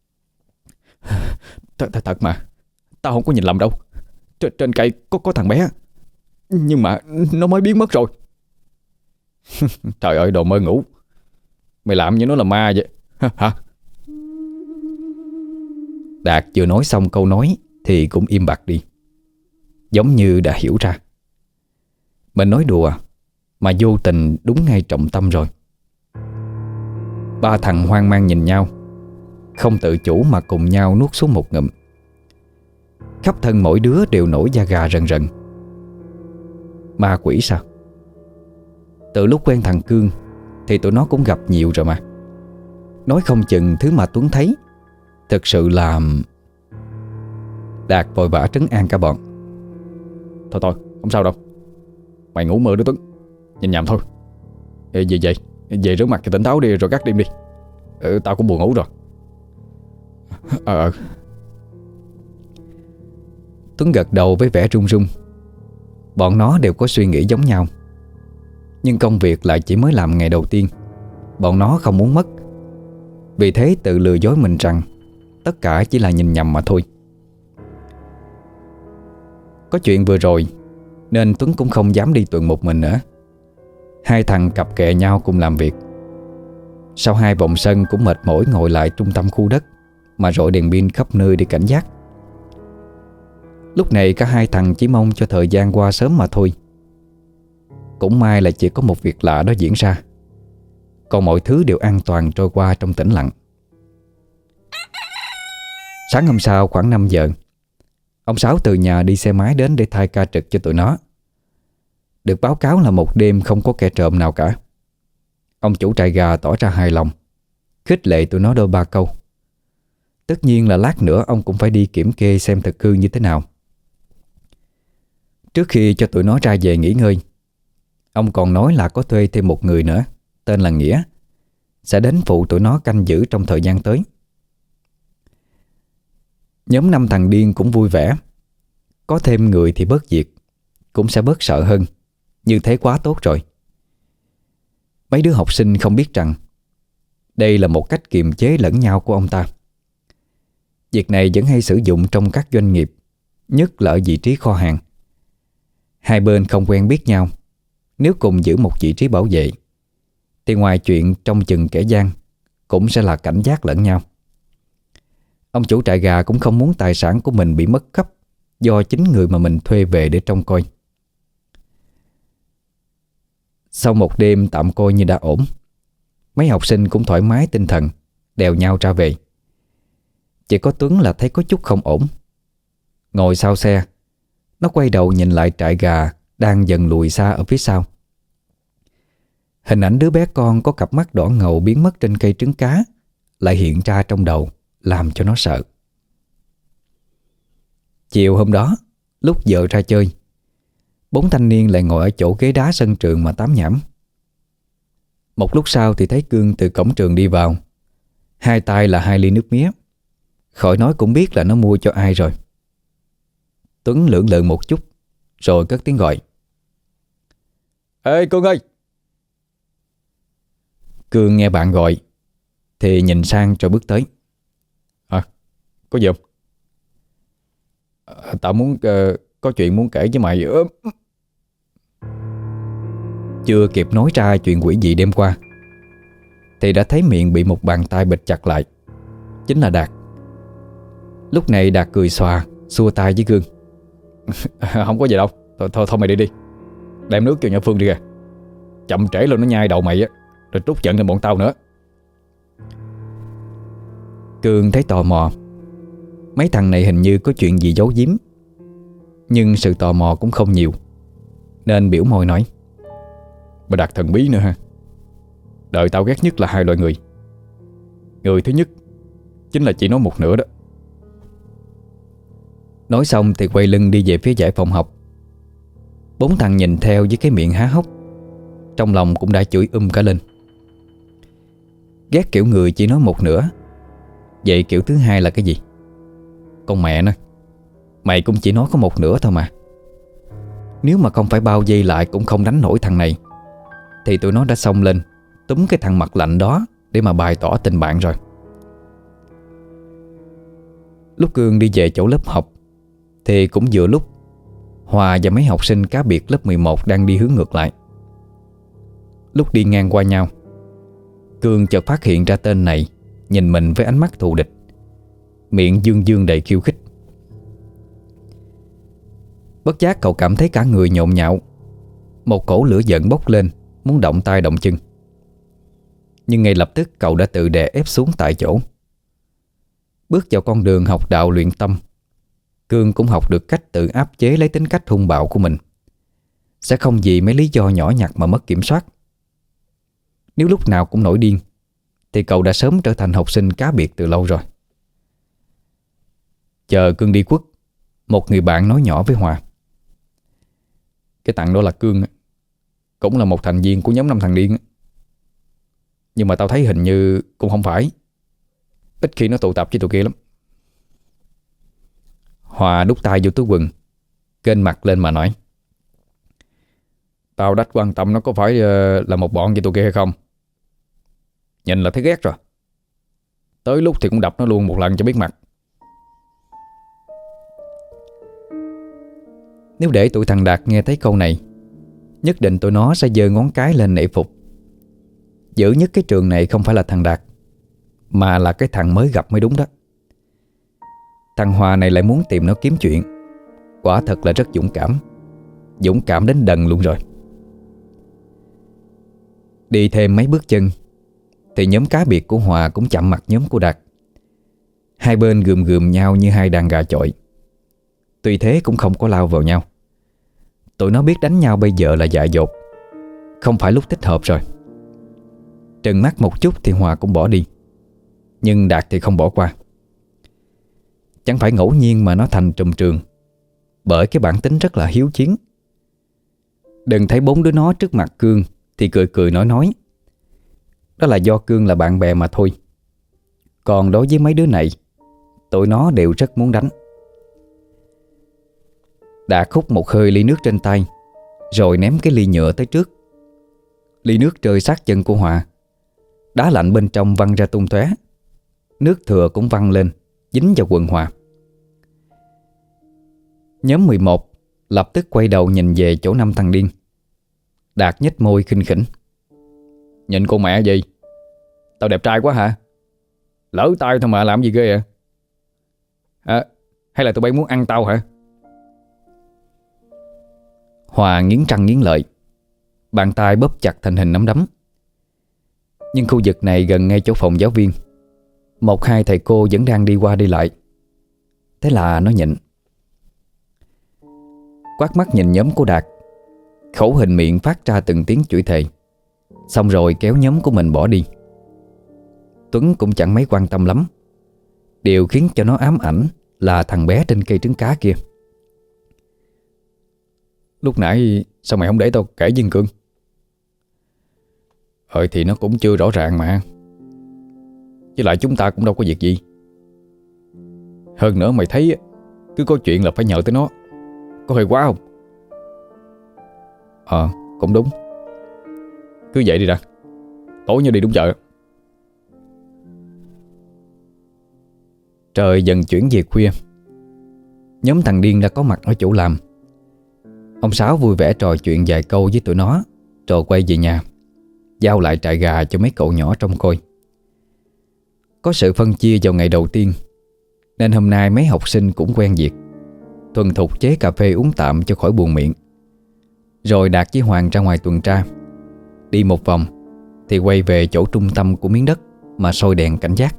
Thật, thật, thật mà, tao không có nhìn lầm đâu. Trên, trên cây có có thằng bé, nhưng mà nó mới biến mất rồi. Trời ơi, đồ mơ ngủ. Mày làm như nó là ma vậy hả? Đạt vừa nói xong câu nói thì cũng im bặt đi, giống như đã hiểu ra. Mình nói đùa mà vô tình đúng ngay trọng tâm rồi. Ba thằng hoang mang nhìn nhau, không tự chủ mà cùng nhau nuốt xuống một ngụm. Khắp thân mỗi đứa đều nổi da gà rần rần. Ma quỷ sao? Từ lúc quen thằng Cương thì tụi nó cũng gặp nhiều rồi mà. Nói không chừng thứ mà Tuấn thấy thực sự là... Đạt vội vã trấn an cả bọn: Thôi thôi, không sao đâu. Mày ngủ mơ đó Tuấn, nhìn nhầm thôi. Ê, về về Về rửa mặt cho tỉnh táo đi rồi cắt đêm đi. ừ, Tao cũng buồn ngủ rồi. Ờ ờ Tuấn gật đầu với vẻ run run. Bọn nó đều có suy nghĩ giống nhau, nhưng công việc lại chỉ mới làm ngày đầu tiên. Bọn nó không muốn mất, vì thế tự lừa dối mình rằng tất cả chỉ là nhìn nhầm mà thôi. Có chuyện vừa rồi nên Tuấn cũng không dám đi tuần một mình nữa. Hai thằng cặp kè nhau cùng làm việc. Sau hai vòng sân cũng mệt mỏi ngồi lại trung tâm khu đất mà rọi đèn pin khắp nơi để cảnh giác. Lúc này cả hai thằng chỉ mong cho thời gian qua sớm mà thôi. Cũng may là chỉ có một việc lạ đó diễn ra, còn mọi thứ đều an toàn trôi qua trong tĩnh lặng. Sáng hôm sau khoảng năm giờ, ông Sáu từ nhà đi xe máy đến để thay ca trực cho tụi nó. Được báo cáo là một đêm không có kẻ trộm nào cả. Ông chủ trại gà tỏ ra hài lòng, khích lệ tụi nó đôi ba câu. Tất nhiên là lát nữa ông cũng phải đi kiểm kê xem thực hư như thế nào. Trước khi cho tụi nó ra về nghỉ ngơi, ông còn nói là có thuê thêm một người nữa, tên là Nghĩa, sẽ đến phụ tụi nó canh giữ trong thời gian tới. Nhóm năm thằng điên cũng vui vẻ. Có thêm người thì bớt việc, cũng sẽ bớt sợ hơn. Như thế quá tốt rồi. Mấy đứa học sinh không biết rằng đây là một cách kiềm chế lẫn nhau của ông ta. Việc này vẫn hay sử dụng trong các doanh nghiệp, nhất là ở vị trí kho hàng. Hai bên không quen biết nhau, nếu cùng giữ một vị trí bảo vệ thì ngoài chuyện trông chừng kẻ gian cũng sẽ là cảnh giác lẫn nhau. Ông chủ trại gà cũng không muốn tài sản của mình bị mất cắp do chính người mà mình thuê về để trông coi. Sau một đêm tạm coi như đã ổn, mấy học sinh cũng thoải mái tinh thần, đèo nhau ra về. Chỉ có Tuấn là thấy có chút không ổn. Ngồi sau xe, nó quay đầu nhìn lại trại gà đang dần lùi xa ở phía sau. Hình ảnh đứa bé con có cặp mắt đỏ ngầu biến mất trên cây trứng cá lại hiện ra trong đầu, làm cho nó sợ. Chiều hôm đó, lúc vợ ra chơi, bốn thanh niên lại ngồi ở chỗ ghế đá sân trường mà tám nhảm. Một lúc sau thì thấy Cương từ cổng trường đi vào, hai tay là hai ly nước mía. Khỏi nói cũng biết là nó mua cho ai rồi. Tuấn lưỡng lự một chút rồi cất tiếng gọi: Ê Cương ơi! Cương nghe bạn gọi thì nhìn sang rồi bước tới. À, có gì không? À, tao muốn uh, có chuyện muốn kể với mày. uh. Chưa kịp nói ra chuyện quỷ dị đêm qua thì đã thấy miệng bị một bàn tay bịt chặt lại. Chính là Đạt. Lúc này Đạt cười xòa, xua tay với Cương: Không có gì đâu. Thôi, thôi, thôi mày đi đi. Đem nước cho nhỏ Phương đi kìa. Chậm trễ là nó nhai đầu mày á, rồi trút giận lên bọn tao nữa. Cương thấy tò mò. Mấy thằng này hình như có chuyện gì giấu giếm, nhưng sự tò mò cũng không nhiều, nên biểu môi nói: Bà Đạt thần bí nữa ha. Đời tao ghét nhất là hai loại người. Người thứ nhất chính là chỉ nói một nửa đó. Nói xong thì quay lưng đi về phía dãy phòng học. Bốn thằng nhìn theo với cái miệng há hốc, trong lòng cũng đã chửi um cả lên. Ghét kiểu người chỉ nói một nửa, vậy kiểu thứ hai là cái gì? Con mẹ nó, mày cũng chỉ nói có một nửa thôi mà. Nếu mà không phải bao vây lại cũng không đánh nổi thằng này, thì tụi nó đã xông lên túm cái thằng mặt lạnh đó để mà bày tỏ tình bạn rồi. Lúc Cương đi về chỗ lớp học thì cũng vừa lúc Hòa và mấy học sinh cá biệt lớp mười một đang đi hướng ngược lại. Lúc đi ngang qua nhau, Cương chợt phát hiện ra tên này nhìn mình với ánh mắt thù địch, miệng dương dương đầy khiêu khích. Bất giác cậu cảm thấy cả người nhộn nhạo, một cổ lửa giận bốc lên, muốn động tay động chân. Nhưng ngay lập tức cậu đã tự đè ép xuống tại chỗ. Bước vào con đường học đạo luyện tâm, Cương cũng học được cách tự áp chế lấy tính cách hung bạo của mình. Sẽ không vì mấy lý do nhỏ nhặt mà mất kiểm soát. Nếu lúc nào cũng nổi điên thì cậu đã sớm trở thành học sinh cá biệt từ lâu rồi. Chờ Cương đi khuất, một người bạn nói nhỏ với Hòa: "Cái thằng đó là Cương, cũng là một thành viên của nhóm năm thằng điên. Nhưng mà tao thấy hình như cũng không phải. Ít khi nó tụ tập với tụi kia lắm." Hòa đút tay vô túi quần, kênh mặt lên mà nói: "Tao đách quan tâm nó có phải uh, là một bọn với tụi kia hay không. Nhìn là thấy ghét rồi. Tới lúc thì cũng đập nó luôn một lần cho biết mặt." Nếu để tụi thằng Đạt nghe thấy câu này, nhất định tụi nó sẽ giơ ngón cái lên nể phục. Dữ nhất cái trường này không phải là thằng Đạt, mà là cái thằng mới gặp mới đúng đó. Thằng Hòa này lại muốn tìm nó kiếm chuyện, quả thật là rất dũng cảm. Dũng cảm đến đần luôn rồi. Đi thêm mấy bước chân thì nhóm cá biệt của Hòa cũng chạm mặt nhóm của Đạt. Hai bên gườm gườm nhau như hai đàn gà chọi. Tuy thế cũng không có lao vào nhau. Tụi nó biết đánh nhau bây giờ là dại dột, không phải lúc thích hợp rồi. Trừng mắt một chút thì Hòa cũng bỏ đi, nhưng Đạt thì không bỏ qua. Chẳng phải ngẫu nhiên mà nó thành trùm trường, bởi cái bản tính rất là hiếu chiến. Đừng thấy bốn đứa nó trước mặt Cương thì cười cười nói nói. Đó là do Cương là bạn bè mà thôi. Còn đối với mấy đứa này, tụi nó đều rất muốn đánh. Đạt hút một hơi ly nước trên tay, rồi ném cái ly nhựa tới trước. Ly nước rơi sát chân của Hòa, đá lạnh bên trong văng ra tung tóe. Nước thừa cũng văng lên, dính vào quần Hòa. Nhóm mười một lập tức quay đầu nhìn về chỗ năm thằng điên. Đạt nhếch môi khinh khỉnh: "Nhìn con mẹ gì? Tao đẹp trai quá hả? Lỡ tay thôi mà làm gì ghê à? À, hay là tụi bay muốn ăn tao hả?" Hòa nghiến răng nghiến lợi, bàn tay bóp chặt thành hình nắm đấm. Nhưng khu vực này gần ngay chỗ phòng giáo viên, một hai thầy cô vẫn đang đi qua đi lại. Thế là nó nhịn. Quát mắt nhìn nhóm của Đạt, khẩu hình miệng phát ra từng tiếng chửi thề, xong rồi kéo nhóm của mình bỏ đi. Tuấn cũng chẳng mấy quan tâm lắm. Điều khiến cho nó ám ảnh là thằng bé trên cây trứng cá kia. "Lúc nãy sao mày không để tao kể với Cương?" "Ờ thì nó cũng chưa rõ ràng mà. Với lại chúng ta cũng đâu có việc gì. Hơn nữa mày thấy cứ có chuyện là phải nhờ tới nó, có hơi quá không?" "Ờ cũng đúng. Cứ vậy đi đã, tối nhau đi đúng giờ." Trời dần chuyển về khuya. Nhóm thằng điên đã có mặt ở chỗ làm. Ông Sáu vui vẻ trò chuyện vài câu với tụi nó, rồi quay về nhà, giao lại trại gà cho mấy cậu nhỏ trông coi. Có sự phân chia vào ngày đầu tiên, nên hôm nay mấy học sinh cũng quen việc, thuần thục chế cà phê uống tạm cho khỏi buồn miệng. Rồi Đạt với Hoàng ra ngoài tuần tra. Đi một vòng thì quay về chỗ trung tâm của miếng đất mà soi đèn cảnh giác.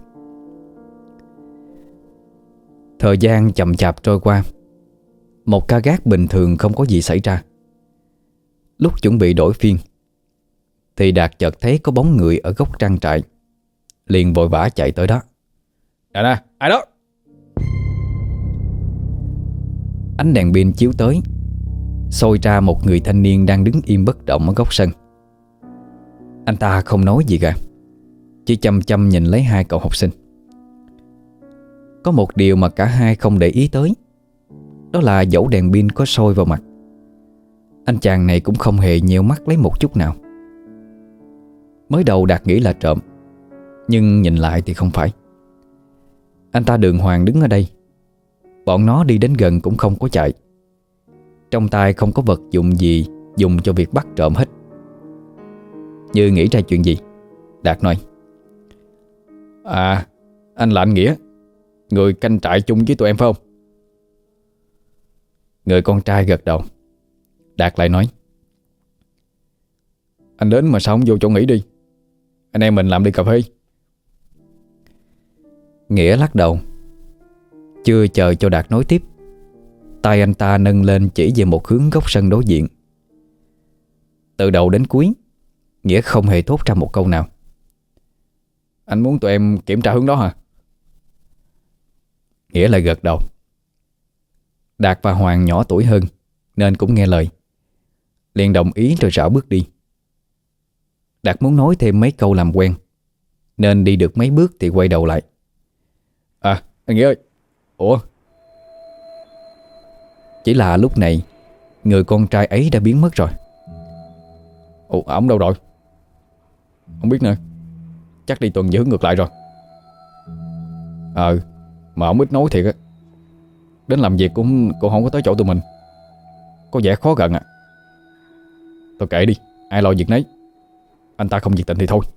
Thời gian chậm chạp trôi qua. Một ca gác bình thường không có gì xảy ra. Lúc chuẩn bị đổi phiên thì Đạt chợt thấy có bóng người ở góc trang trại, liền vội vã chạy tới đó. "Nè nè, ai đó?" Ánh đèn pin chiếu tới, soi ra một người thanh niên đang đứng im bất động ở góc sân. Anh ta không nói gì cả, chỉ chăm chăm nhìn lấy hai cậu học sinh. Có một điều mà cả hai không để ý tới, đó là dẫu đèn pin có soi vào mặt, anh chàng này cũng không hề nheo mắt lấy một chút nào. Mới đầu Đạt nghĩ là trộm, nhưng nhìn lại thì không phải. Anh ta đường hoàng đứng ở đây, bọn nó đi đến gần cũng không có chạy. Trong tay không có vật dụng gì dùng cho việc bắt trộm hết. Như nghĩ ra chuyện gì, Đạt nói: À, anh là anh Nghĩa, người canh trại chung với tụi em phải không? Người con trai gật đầu. Đạt lại nói: Anh đến mà sao không vô chỗ nghỉ đi, anh em mình làm đi cà phê. Nghĩa lắc đầu. Chưa chờ cho Đạt nói tiếp, tay anh ta nâng lên chỉ về một hướng góc sân đối diện. Từ đầu đến cuối, Nghĩa không hề thốt ra một câu nào. Anh muốn tụi em kiểm tra hướng đó hả? Nghĩa lại gật đầu. Đạt và Hoàng nhỏ tuổi hơn nên cũng nghe lời, liền đồng ý rồi rảo bước đi. Đạt muốn nói thêm mấy câu làm quen, nên đi được mấy bước thì quay đầu lại. À, anh Nghĩa ơi. Ủa? Chỉ là lúc này, người con trai ấy đã biến mất rồi. Ủa, ổng đâu rồi? Không biết nữa. Chắc đi tuần về hướng ngược lại rồi. Ờ, mà ổng ít nói thiệt á. Đến làm việc cũng cũng không có tới chỗ tụi mình. Có vẻ khó gần à. Thôi kệ đi, ai lo việc nấy. Anh ta không nhiệt tình thì thôi.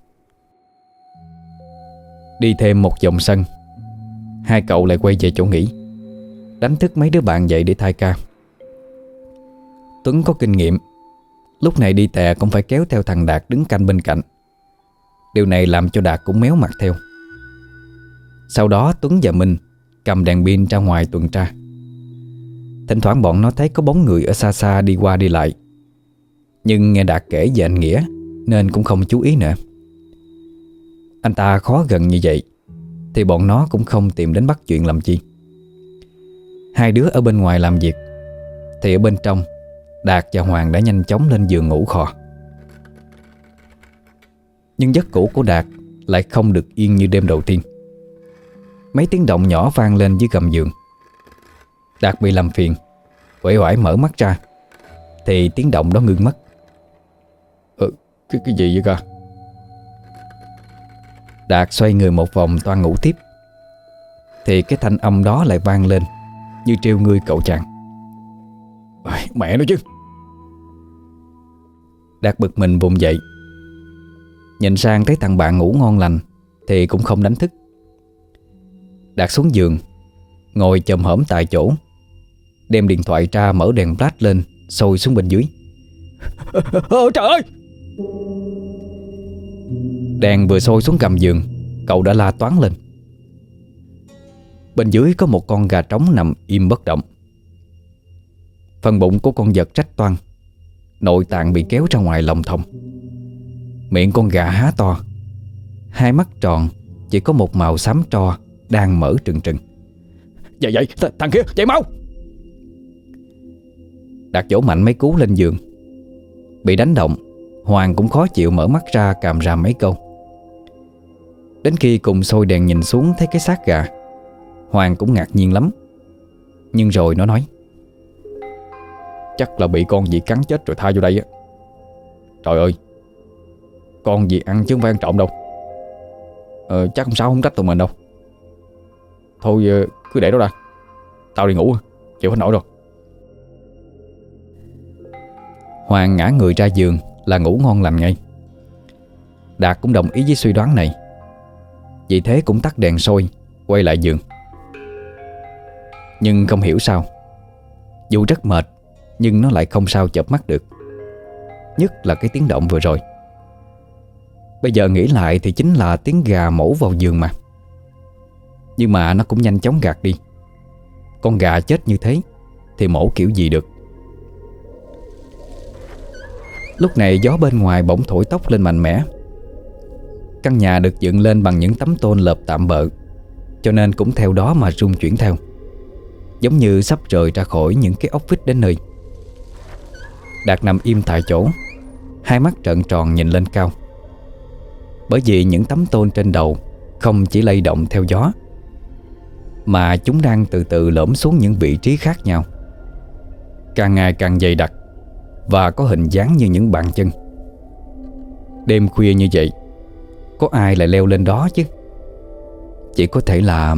Đi thêm một vòng sân, hai cậu lại quay về chỗ nghỉ, đánh thức mấy đứa bạn dậy để thay ca. Tuấn có kinh nghiệm, lúc này đi tè cũng phải kéo theo thằng Đạt đứng canh bên cạnh. Điều này làm cho Đạt cũng méo mặt theo. Sau đó Tuấn và Minh cầm đèn pin ra ngoài tuần tra. Thỉnh thoảng bọn nó thấy có bóng người ở xa xa đi qua đi lại, nhưng nghe Đạt kể về anh Nghĩa nên cũng không chú ý nữa. Anh ta khó gần như vậy thì bọn nó cũng không tìm đến bắt chuyện làm chi. Hai đứa ở bên ngoài làm việc, thì ở bên trong Đạt và Hoàng đã nhanh chóng lên giường ngủ khò. Nhưng giấc ngủ của Đạt lại không được yên như đêm đầu tiên. Mấy tiếng động nhỏ vang lên dưới gầm giường. Đạt bị làm phiền, uể oải mở mắt ra thì tiếng động đó ngưng mất. Ừ, cái, cái gì vậy cơ? Đạt xoay người một vòng toan ngủ tiếp, thì cái thanh âm đó lại vang lên như trêu ngươi cậu chàng. Mẹ nó chứ. Đạt bực mình vùng dậy, nhìn sang thấy thằng bạn ngủ ngon lành thì cũng không đánh thức. Đạt xuống giường, ngồi chồm hổm tại chỗ, đem điện thoại ra mở đèn flash lên soi xuống bên dưới. Ôi trời ơi! Đèn vừa soi xuống gầm giường, cậu đã la toáng lên. Bên dưới có một con gà trống nằm im bất động. Phần bụng của con vật rách toang, nội tạng bị kéo ra ngoài lồng thòng. Miệng con gà há to, hai mắt tròn chỉ có một màu xám tro đang mở trừng trừng. Vậy vậy, th thằng kia, chạy mau! Đạt vỗ mạnh mấy cú lên giường. Bị đánh động, Hoàng cũng khó chịu mở mắt ra càm ràm mấy câu. Đến khi cùng soi đèn nhìn xuống thấy cái xác gà, Hoàng cũng ngạc nhiên lắm. Nhưng rồi nó nói: Chắc là bị con gì cắn chết rồi tha vô đây á. Trời ơi, con gì ăn chứ không phải ăn trộm đâu. Ờ, chắc không sao, không trách tụi mình đâu. Thôi cứ để đó ra, tao đi ngủ, chịu hết nổi rồi. Hoàng ngã người ra giường là ngủ ngon lành ngay. Đạt cũng đồng ý với suy đoán này, vì thế cũng tắt đèn soi, quay lại giường. Nhưng không hiểu sao, dù rất mệt nhưng nó lại không sao chợp mắt được. Nhất là cái tiếng động vừa rồi. Bây giờ nghĩ lại thì chính là tiếng gà mổ vào giường mà. Nhưng mà nó cũng nhanh chóng gạt đi. Con gà chết như thế thì mổ kiểu gì được. Lúc này gió bên ngoài bỗng thổi tóc lên mạnh mẽ. Căn nhà được dựng lên bằng những tấm tôn lợp tạm bợ, cho nên cũng theo đó mà rung chuyển theo. giống như sắp rời ra khỏi những cái ốc vít đến nơi. Đạt nằm im tại chỗ, hai mắt trợn tròn nhìn lên cao. Bởi vì những tấm tôn trên đầu không chỉ lay động theo gió, mà chúng đang từ từ lõm xuống những vị trí khác nhau, càng ngày càng dày đặc và có hình dáng như những bàn chân. Đêm khuya như vậy, có ai lại leo lên đó chứ? Chỉ có thể là...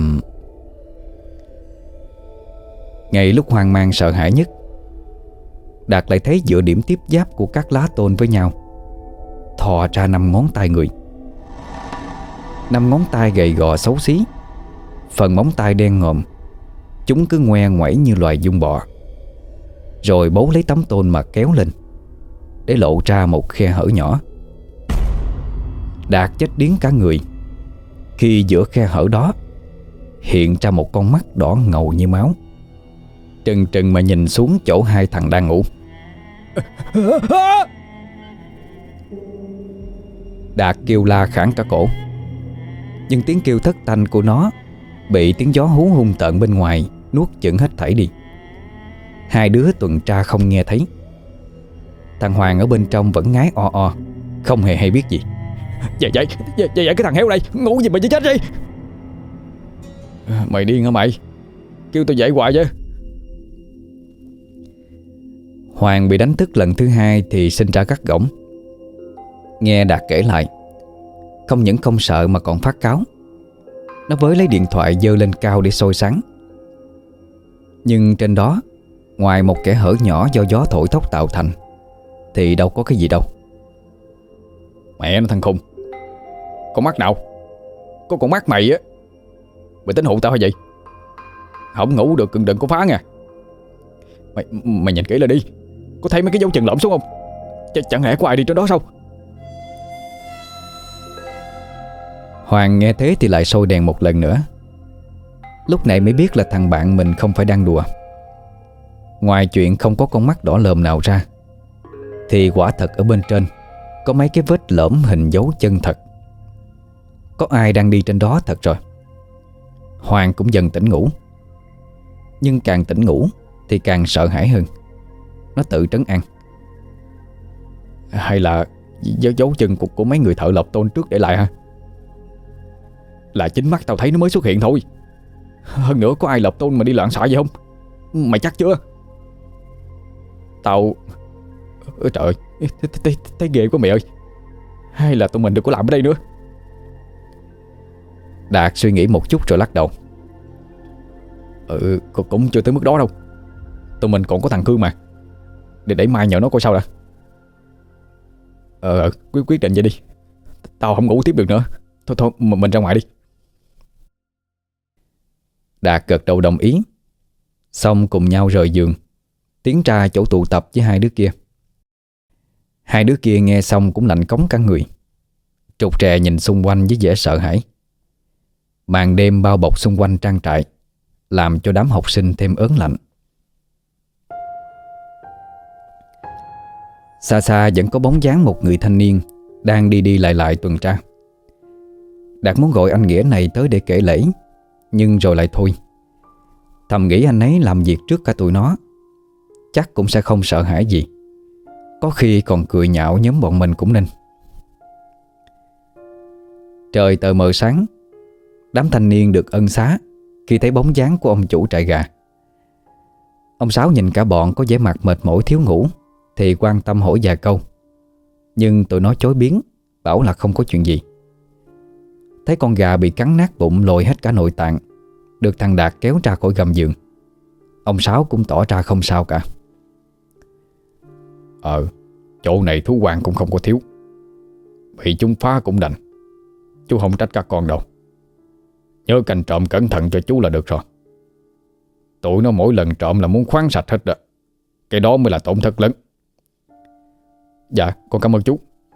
Ngay lúc hoang mang sợ hãi nhất, Đạt lại thấy giữa điểm tiếp giáp của các lá tôn với nhau thò ra năm ngón tay người. Năm ngón tay gầy gò xấu xí, phần móng tay đen ngòm, chúng cứ ngoe ngoẩy như loài giun bọ, rồi bấu lấy tấm tôn mà kéo lên, để lộ ra một khe hở nhỏ. Đạt chết điếng cả người khi giữa khe hở đó hiện ra một con mắt đỏ ngầu như máu, trừng trừng mà nhìn xuống chỗ hai thằng đang ngủ. Đạt kêu la khản cả cổ, nhưng tiếng kêu thất thanh của nó bị tiếng gió hú hung tợn bên ngoài nuốt chửng hết thảy đi. Hai đứa tuần tra không nghe thấy. Thằng Hoàng ở bên trong vẫn ngái o o, không hề hay biết gì. Dạ vậy, dạ vậy cái thằng héo này ngủ gì mà chưa chết đi. Mày điên hả mày? Kêu tôi dậy hoài chứ. Hoàng bị đánh thức lần thứ hai thì sinh ra gắt gỏng. Nghe Đạt kể lại, không những không sợ mà còn phát cáu. Nó với lấy điện thoại giơ lên cao để soi sáng. Nhưng trên đó, ngoài một kẽ hở nhỏ do gió thổi thốc tạo thành, thì đâu có cái gì đâu. Mẹ nó thằng khùng, con mắt nào? Có con mắt mày á. Mày tính hụ tao hay gì? Không ngủ được đừng có phá nha. Mày mày nhìn kỹ lại đi, có thấy mấy cái dấu chân lõm xuống không? Ch chẳng lẽ có ai đi trên đó sao? Hoàng nghe thế thì lại sôi đèn một lần nữa. Lúc này mới biết là thằng bạn mình không phải đang đùa. Ngoài chuyện không có con mắt đỏ lòm nào ra, thì quả thật ở bên trên có mấy cái vết lõm hình dấu chân thật. Có ai đang đi trên đó thật rồi. Hoàng cũng dần tỉnh ngủ. Nhưng càng tỉnh ngủ thì càng sợ hãi hơn. Nó tự trấn an. Hay là dấu, dấu chân của, của mấy người thợ lợp tôn trước để lại hả? Là chính mắt tao thấy nó mới xuất hiện thôi. Hơn nữa có ai lợp tôn mà đi loạn xạ vậy không? Mày chắc chưa? Tao... Ôi trời ơi, thấy, thấy ghê quá mẹ ơi. Hay là tụi mình đừng có làm ở đây nữa. Đạt suy nghĩ một chút rồi lắc đầu. Ừ, cũng chưa tới mức đó đâu. Tụi mình còn có thằng Cương mà. Để để mai nhờ nó coi sao đã. Ờ, quyết, quyết định vậy đi. Tao không ngủ tiếp được nữa. Thôi thôi, mình ra ngoài đi. Đạt gật đầu đồng ý. Xong cùng nhau rời giường, tiến ra chỗ tụ tập với hai đứa kia. Hai đứa kia nghe xong cũng lạnh cống cả người, trục trè nhìn xung quanh với vẻ sợ hãi. Màn đêm bao bọc xung quanh trang trại làm cho đám học sinh thêm ớn lạnh. Xa xa vẫn có bóng dáng một người thanh niên đang đi đi lại lại tuần tra. Đạt muốn gọi anh Nghĩa này tới để kể lễ, nhưng rồi lại thôi. Thầm nghĩ anh ấy làm việc trước cả tụi nó, chắc cũng sẽ không sợ hãi gì. Có khi còn cười nhạo nhóm bọn mình cũng nên. Trời tờ mờ sáng, đám thanh niên được ân xá khi thấy bóng dáng của ông chủ trại gà. Ông Sáu nhìn cả bọn có vẻ mặt mệt mỏi thiếu ngủ thì quan tâm hỏi vài câu, nhưng tụi nó chối biến, bảo là không có chuyện gì. Thấy con gà bị cắn nát bụng lồi hết cả nội tạng, được thằng Đạt kéo ra khỏi gầm giường, ông Sáu cũng tỏ ra không sao cả. Ờ, chỗ này thú hoang cũng không có thiếu, bị chúng phá cũng đành. Chú không trách các con đâu. Nhớ canh trộm cẩn thận cho chú là được rồi. Tụi nó mỗi lần trộm là muốn khoáng sạch hết đó. Cái đó mới là tổn thất lớn. Dạ, con cảm ơn chú.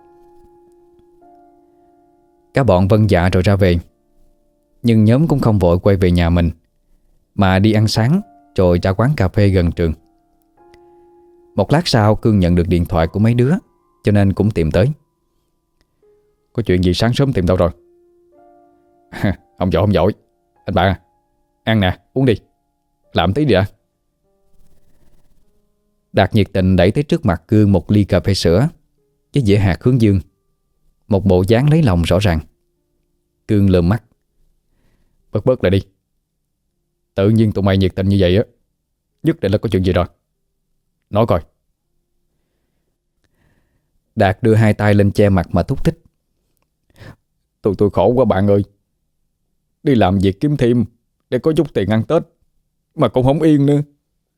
Các bọn vâng dạ rồi ra về. Nhưng nhóm cũng không vội quay về nhà mình, mà đi ăn sáng rồi ra quán cà phê gần trường. Một lát sau Cương nhận được điện thoại của mấy đứa, cho nên cũng tìm tới. Có chuyện gì sáng sớm tìm tao rồi? Không giỏi không giỏi. Anh bạn à, ăn nè, uống đi. Làm tí đi đã. Đạt nhiệt tình đẩy tới trước mặt Cương một ly cà phê sữa với dĩa hạt hướng dương, một bộ dáng lấy lòng rõ ràng. Cương lườm mắt. Bớt bớt lại đi. Tự nhiên tụi mày nhiệt tình như vậy á, nhất định là có chuyện gì rồi. Nói coi. Đạt đưa hai tay lên che mặt mà thúc thích. Tụi tôi khổ quá bạn ơi. Đi làm việc kiếm thêm để có chút tiền ăn Tết mà cũng không yên nữa.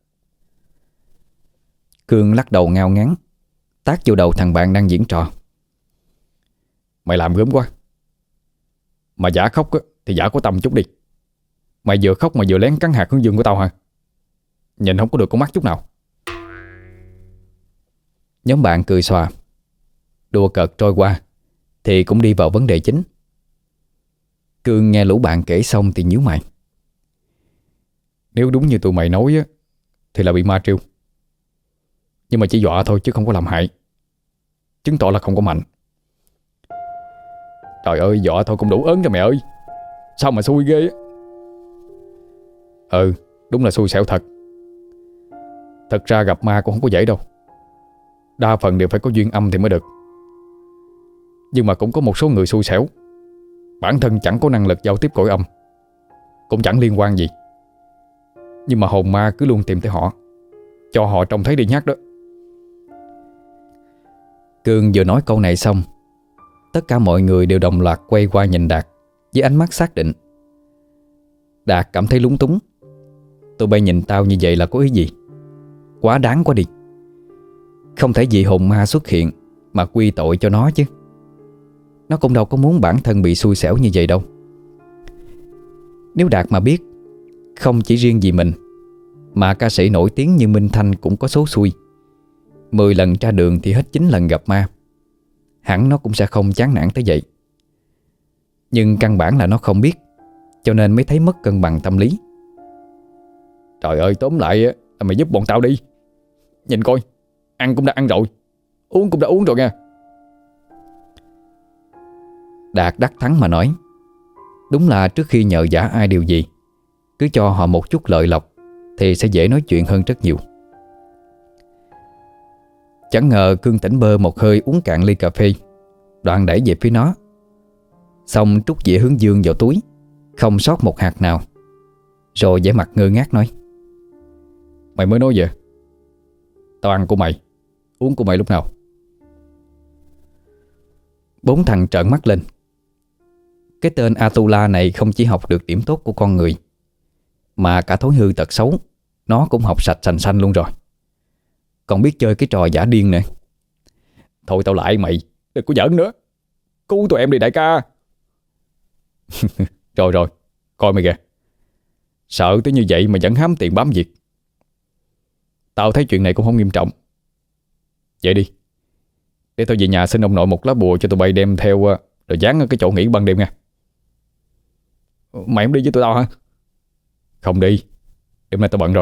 Cương lắc đầu ngao ngán, tát vô đầu thằng bạn đang diễn trò. Mày làm gớm quá. Mà giả khóc á, thì giả có tâm chút đi. Mày vừa khóc mà vừa lén cắn hạt hướng dương của tao hả? Nhìn không có được con mắt chút nào. Nhóm bạn cười xòa. Đùa cợt trôi qua thì cũng đi vào vấn đề chính. Cương nghe lũ bạn kể xong thì nhíu mày. Nếu đúng như tụi mày nói á, thì là bị ma trêu. Nhưng mà chỉ dọa thôi chứ không có làm hại, chứng tỏ là không có mạnh. Trời ơi, dọa thôi cũng đủ ớn rồi mẹ ơi. Sao mà xui ghê á. Ừ, đúng là xui xẻo thật. Thật ra gặp ma cũng không có dễ đâu. Đa phần đều phải có duyên âm thì mới được. Nhưng mà cũng có một số người xui xẻo, bản thân chẳng có năng lực giao tiếp cõi âm, cũng chẳng liên quan gì, nhưng mà hồn ma cứ luôn tìm tới họ, cho họ trông thấy đi nhắc đó. Cương vừa nói câu này xong, tất cả mọi người đều đồng loạt quay qua nhìn Đạt với ánh mắt xác định. Đạt cảm thấy lúng túng. Tụi bay nhìn tao như vậy là có ý gì? Quá đáng quá đi. Không thể vì hồn ma xuất hiện mà quy tội cho nó chứ. Nó cũng đâu có muốn bản thân bị xui xẻo như vậy đâu. Nếu Đạt mà biết không chỉ riêng gì mình mà ca sĩ nổi tiếng như Minh Thanh cũng có số xui, mười lần ra đường thì hết chín lần gặp ma, hẳn nó cũng sẽ không chán nản tới vậy. Nhưng căn bản là nó không biết, cho nên mới thấy mất cân bằng tâm lý. Trời ơi, tóm lại á, là mày giúp bọn tao đi. Nhìn coi, ăn cũng đã ăn rồi, uống cũng đã uống rồi nha. Đạt đắc thắng mà nói. Đúng là trước khi nhờ vả ai điều gì, cứ cho họ một chút lợi lộc thì sẽ dễ nói chuyện hơn rất nhiều. Chẳng ngờ Cương tỉnh bơ một hơi uống cạn ly cà phê, đoạn đẩy về phía nó, xong trút dĩa hướng dương vào túi, không sót một hạt nào, rồi vẻ mặt ngơ ngác nói: Mày mới nói vậy? Tao ăn của mày, uống của mày lúc nào? Bốn thằng trợn mắt lên. Cái tên Atula này không chỉ học được điểm tốt của con người, mà cả thói hư tật xấu nó cũng học sạch sành xanh luôn rồi. Còn biết chơi cái trò giả điên nữa. Thôi tao lại mày, đừng có giỡn nữa. Cứu tụi em đi đại ca. Rồi rồi, coi mày kìa. Sợ tới như vậy mà vẫn hám tiền bám việc. Tao thấy chuyện này cũng không nghiêm trọng. Vậy đi, để tao về nhà xin ông nội một lá bùa cho tụi bay đem theo, rồi dán ở cái chỗ nghỉ ban đêm nha. Mày không đi với tụi tao hả? Không đi, đêm nay tao bận rồi.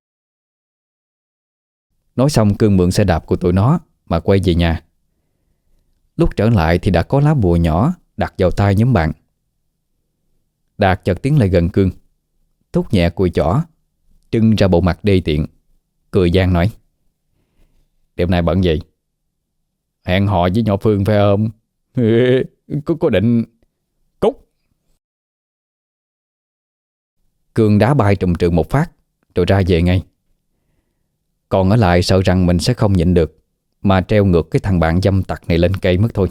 Nói xong Cương mượn xe đạp của tụi nó mà quay về nhà. Lúc trở lại thì đã có lá bùa nhỏ đặt vào tay nhóm bạn. Đạt chợt tiến lại gần Cương, thúc nhẹ cùi chỏ, trưng ra bộ mặt đê tiện, cười gian nói: Đêm nay bận gì? Hẹn hò với nhỏ Phương phải không? Có, có định... Cút! Cương đá bay trùm trường một phát rồi ra về ngay. Còn ở lại sợ rằng mình sẽ không nhịn được mà treo ngược cái thằng bạn dâm tặc này lên cây mất thôi.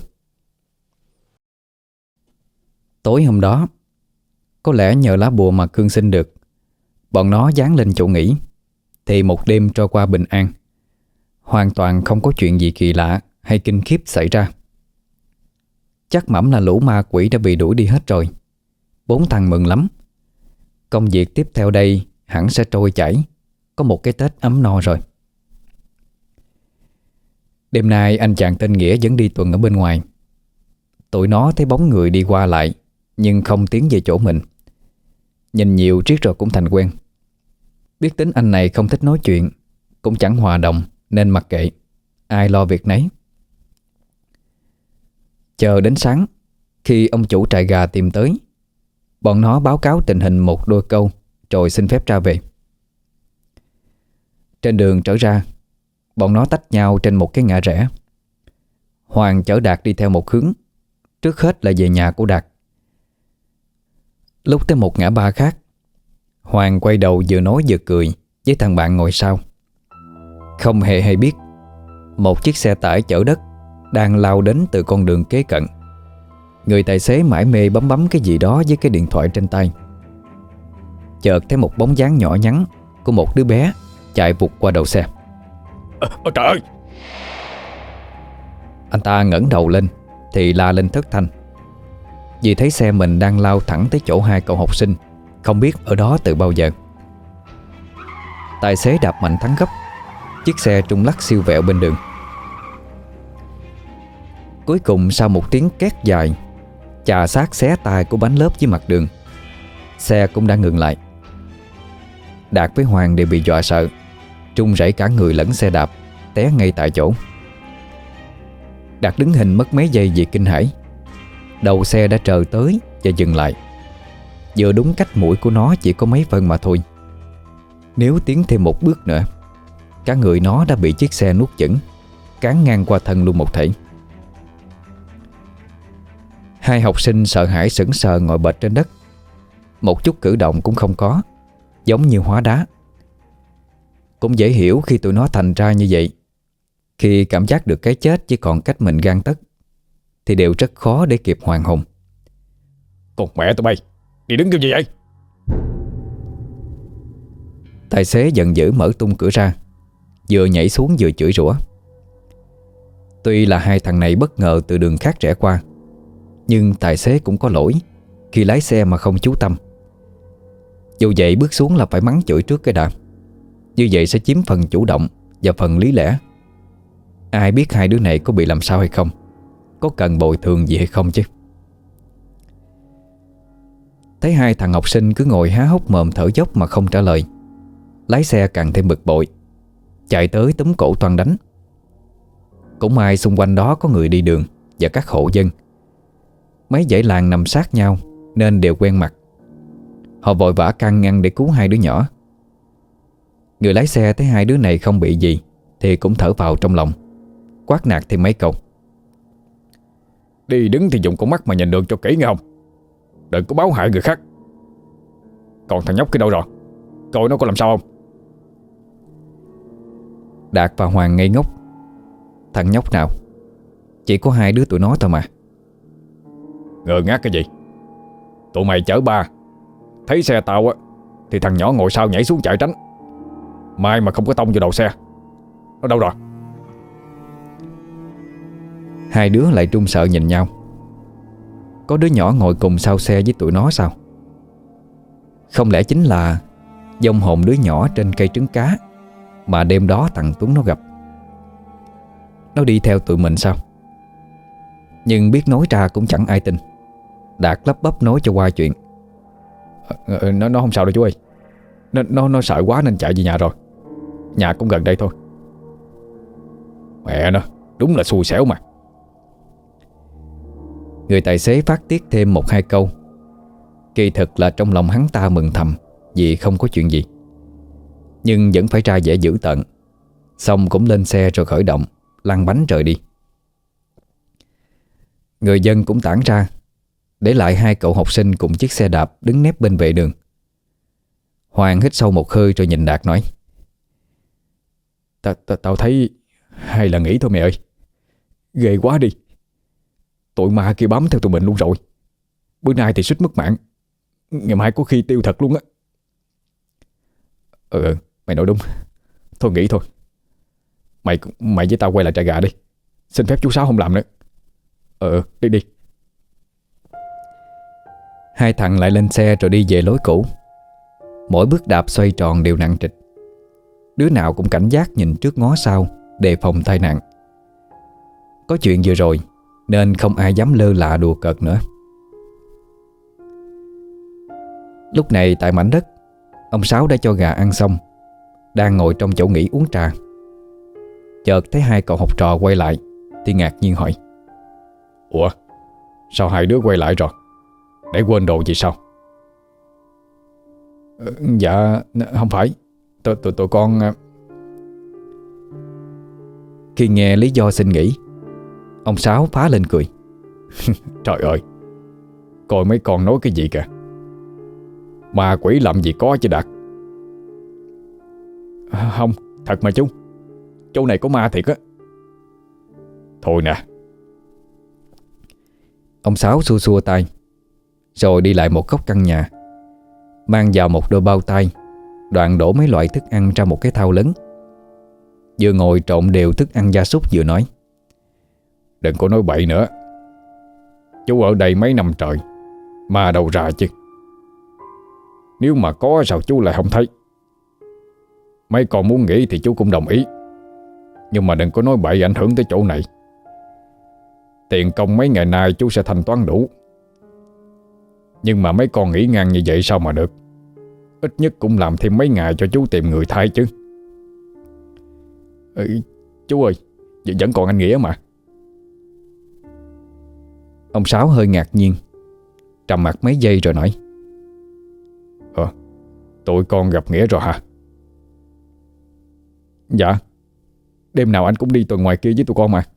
Tối hôm đó, có lẽ nhờ lá bùa mà Cương xin được, bọn nó dán lên chỗ nghỉ, thì một đêm trôi qua bình an, hoàn toàn không có chuyện gì kỳ lạ hay kinh khiếp xảy ra. Chắc mẩm là lũ ma quỷ đã bị đuổi đi hết rồi. Bốn thằng mừng lắm. Công việc tiếp theo đây hẳn sẽ trôi chảy, có một cái Tết ấm no rồi. Đêm nay anh chàng tên Nghĩa vẫn đi tuần ở bên ngoài. Tụi nó thấy bóng người đi qua lại, nhưng không tiến về chỗ mình. Nhìn nhiều riết rồi cũng thành quen. Biết tính anh này không thích nói chuyện, cũng chẳng hòa đồng, nên mặc kệ, ai lo việc nấy. Chờ đến sáng, khi ông chủ trại gà tìm tới, bọn nó báo cáo tình hình một đôi câu, rồi xin phép ra về. Trên đường trở ra, bọn nó tách nhau trên một cái ngã rẽ. Hoàng chở Đạt đi theo một hướng, trước hết là về nhà của Đạt. Lúc tới một ngã ba khác, Hoàng quay đầu vừa nói vừa cười với thằng bạn ngồi sau. Không hề hay biết một chiếc xe tải chở đất đang lao đến từ con đường kế cận. Người tài xế mải mê bấm bấm cái gì đó với cái điện thoại trên tay. Chợt thấy một bóng dáng nhỏ nhắn của một đứa bé chạy vụt qua đầu xe. à, à, Trời ơi! Anh ta ngẩng đầu lên thì la lên thất thanh, vì thấy xe mình đang lao thẳng tới chỗ hai cậu học sinh không biết ở đó từ bao giờ. Tài xế đạp mạnh thắng gấp, chiếc xe trung lắc siêu vẹo bên đường. Cuối cùng sau một tiếng két dài chà sát xé tai của bánh lốp với mặt đường, xe cũng đã ngừng lại. Đạt với Hoàng đều bị dọa sợ, run rẩy cả người lẫn xe đạp, té ngay tại chỗ. Đạt đứng hình mất mấy giây vì kinh hãi. Đầu xe đã trờ tới và dừng lại, vừa đúng cách mũi của nó chỉ có mấy phân mà thôi. Nếu tiến thêm một bước nữa, cả người nó đã bị chiếc xe nuốt chửng, cán ngang qua thân luôn một thể. Hai học sinh sợ hãi sững sờ ngồi bệt trên đất, một chút cử động cũng không có, giống như hóa đá. Cũng dễ hiểu khi tụi nó thành ra như vậy. Khi cảm giác được cái chết chỉ còn cách mình gang tấc thì đều rất khó để kịp hoàn hồn. Con mẹ tụi bay, đi đứng kiểu gì vậy? Tài xế giận dữ mở tung cửa ra, vừa nhảy xuống vừa chửi rủa. Tuy là hai thằng này bất ngờ từ đường khác rẽ qua, nhưng tài xế cũng có lỗi khi lái xe mà không chú tâm. Dù vậy bước xuống là phải mắng chửi trước cái đã. Như vậy sẽ chiếm phần chủ động và phần lý lẽ. Ai biết hai đứa này có bị làm sao hay không, có cần bồi thường gì hay không chứ. Thấy hai thằng học sinh cứ ngồi há hốc mồm thở dốc mà không trả lời, lái xe càng thêm bực bội, chạy tới túm cổ toan đánh. Cũng may xung quanh đó có người đi đường và các hộ dân. Mấy dãy làng nằm sát nhau nên đều quen mặt. Họ vội vã can ngăn để cứu hai đứa nhỏ. Người lái xe thấy hai đứa này không bị gì thì cũng thở vào trong lòng, quát nạt thêm mấy câu. Đi đứng thì dùng con mắt mà nhìn được cho kỹ nghe không? Đừng có báo hại người khác. Còn thằng nhóc kia đâu rồi? Coi nó có làm sao không? Đạt và Hoàng ngây ngốc. Thằng nhóc nào? Chỉ có hai đứa tụi nó thôi mà. Ngờ ngác cái gì? Tụi mày chở ba, thấy xe tao á thì thằng nhỏ ngồi sau nhảy xuống chạy tránh. May mà không có tông vào đầu xe. Nó đâu rồi? Hai đứa lại run sợ nhìn nhau. Có đứa nhỏ ngồi cùng sau xe với tụi nó sao? Không lẽ chính là vong hồn đứa nhỏ trên cây trứng cá mà đêm đó thằng Tuấn nó gặp? Nó đi theo tụi mình sao? Nhưng biết nói ra cũng chẳng ai tin. Đạt lắp bắp nói cho qua chuyện. ờ, Nó nó không sao đâu chú ơi. Nó, nó, nó sợ quá nên chạy về nhà rồi. Nhà cũng gần đây thôi. Mẹ nó, đúng là xui xẻo mà. Người tài xế phát tiết thêm một hai câu. Kỳ thực là trong lòng hắn ta mừng thầm vì không có chuyện gì, nhưng vẫn phải ra vẻ dữ tợn. Xong cũng lên xe rồi khởi động, lăn bánh rời đi. Người dân cũng tản ra, để lại hai cậu học sinh cùng chiếc xe đạp đứng nép bên vệ đường. Hoàng hít sâu một hơi rồi nhìn Đạt nói: ta, ta, Tao thấy hay là nghĩ thôi mẹ ơi. Ghê quá đi. Tụi ma kia bám theo tụi mình luôn rồi. Bữa nay thì suýt mất mạng, ngày mai có khi tiêu thật luôn á. Ừ, ừ mày nói đúng. Thôi nghĩ thôi. Mày mày với tao quay lại trại gà đi. Xin phép chú Sáu không làm nữa. Ừ đi đi. Hai thằng lại lên xe rồi đi về lối cũ. Mỗi bước đạp xoay tròn đều nặng trịch. Đứa nào cũng cảnh giác nhìn trước ngó sau, đề phòng tai nạn. Có chuyện vừa rồi nên không ai dám lơ là đùa cợt nữa. Lúc này tại mảnh đất, ông Sáu đã cho gà ăn xong, đang ngồi trong chỗ nghỉ uống trà. Chợt thấy hai cậu học trò quay lại thì ngạc nhiên hỏi: Ủa, sao hai đứa quay lại rồi? Để quên đồ gì sao? Dạ không phải. Tụi tụi tụi con Khi nghe lý do xin nghỉ, ông Sáu phá lên cười. Trời ơi, coi mấy con nói cái gì kìa. Ma quỷ làm gì có chứ Đạt. À, không, thật mà chú. Chỗ này có ma thiệt á. Thôi nè. Ông Sáu xua xua tay, rồi đi lại một góc căn nhà, mang vào một đôi bao tay, đoạn đổ mấy loại thức ăn ra một cái thau lớn. Vừa ngồi trộn đều thức ăn gia súc vừa nói: Đừng có nói bậy nữa. Chú ở đây mấy năm trời, ma đâu ra chứ. Nếu mà có sao chú lại không thấy. Mấy con muốn nghỉ thì chú cũng đồng ý, nhưng mà đừng có nói bậy ảnh hưởng tới chỗ này. Tiền công mấy ngày nay chú sẽ thanh toán đủ. Nhưng mà mấy con nghỉ ngang như vậy sao mà được. Ít nhất cũng làm thêm mấy ngày cho chú tìm người thay chứ. Ừ, chú ơi, vẫn còn anh Nghĩa mà. Ông Sáu hơi ngạc nhiên, trầm mặc mấy giây rồi nói: Ờ, tụi con gặp Nghĩa rồi hả? Dạ, đêm nào anh cũng đi tuần ngoài kia với tụi con mà.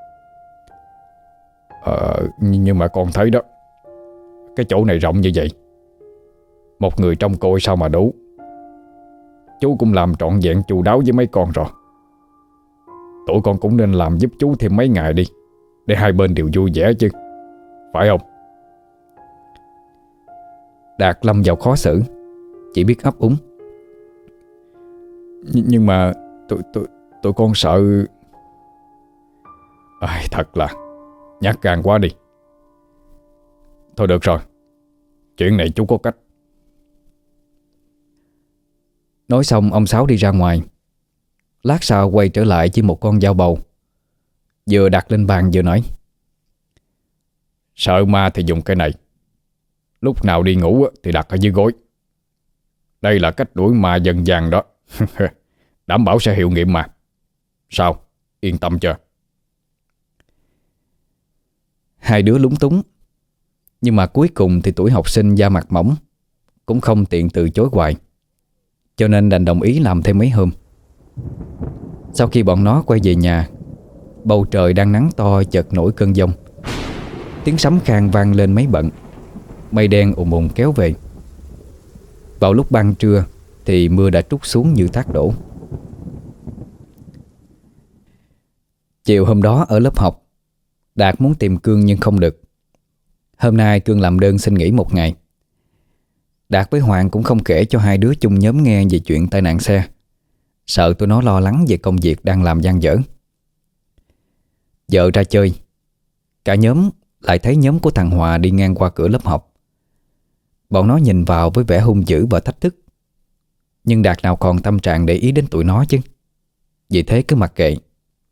Ờ, nhưng mà con thấy đó, cái chỗ này rộng như vậy, một người trông coi sao mà đủ. Chú cũng làm trọn vẹn chu đáo với mấy con rồi. Tụi con cũng nên làm giúp chú thêm mấy ngày đi, để hai bên đều vui vẻ chứ, phải không? Đạt lâm vào khó xử, chỉ biết ấp úng: Nh- Nhưng mà tụi, tụi, tụi con sợ. Ai, thật là nhát gan quá đi. Thôi được rồi, chuyện này chú có cách. Nói xong ông Sáu đi ra ngoài. Lát sau quay trở lại với một con dao bầu, vừa đặt lên bàn vừa nói: Sợ ma thì dùng cái này. Lúc nào đi ngủ thì đặt ở dưới gối. Đây là cách đuổi ma dân gian đó. Đảm bảo sẽ hiệu nghiệm mà. Sao? Yên tâm chưa? Hai đứa lúng túng, nhưng mà cuối cùng thì tuổi học sinh da mặt mỏng, cũng không tiện từ chối hoài, cho nên đành đồng ý làm thêm mấy hôm. Sau khi bọn nó quay về nhà, bầu trời đang nắng to chợt nổi cơn giông. Tiếng sấm khang vang lên mấy bận, mây đen ùn ùn kéo về. Vào lúc ban trưa thì mưa đã trút xuống như thác đổ. Chiều hôm đó ở lớp học, Đạt muốn tìm Cương nhưng không được. Hôm nay Cương làm đơn xin nghỉ một ngày. Đạt với Hoàng cũng không kể cho hai đứa chung nhóm nghe về chuyện tai nạn xe, sợ tụi nó lo lắng về công việc đang làm dang dở. Vợ ra chơi, cả nhóm lại thấy nhóm của thằng Hòa đi ngang qua cửa lớp học. Bọn nó nhìn vào với vẻ hung dữ và thách thức, nhưng Đạt nào còn tâm trạng để ý đến tụi nó chứ, vì thế cứ mặc kệ.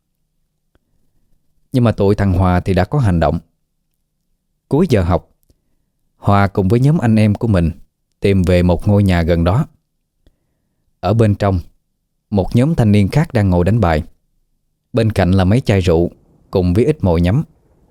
Nhưng mà tụi thằng Hòa thì đã có hành động. Cuối giờ học, Hòa cùng với nhóm anh em của mình tìm về một ngôi nhà gần đó. Ở bên trong, một nhóm thanh niên khác đang ngồi đánh bài. Bên cạnh là mấy chai rượu cùng với ít mồi nhắm.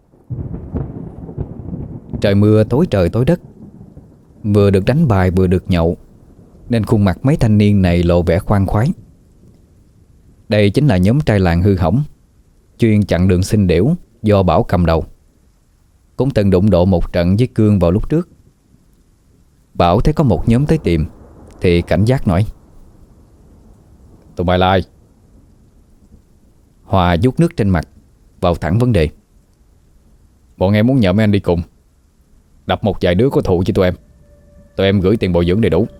Trời mưa tối trời tối đất, vừa được đánh bài vừa được nhậu, nên khuôn mặt mấy thanh niên này lộ vẻ khoan khoái. Đây chính là nhóm trai làng hư hỏng, chuyên chặn đường sinh đểu do Bảo cầm đầu. Cũng từng đụng độ một trận với Cương vào lúc trước. Bảo thấy có một nhóm tới tìm thì cảnh giác nói: Tụi mày là ai? Hòa vuốt nước trên mặt, vào thẳng vấn đề: Bọn em muốn nhờ mấy anh đi cùng, đập một vài đứa có thù cho tụi em. Tụi em gửi tiền bồi dưỡng đầy đủ.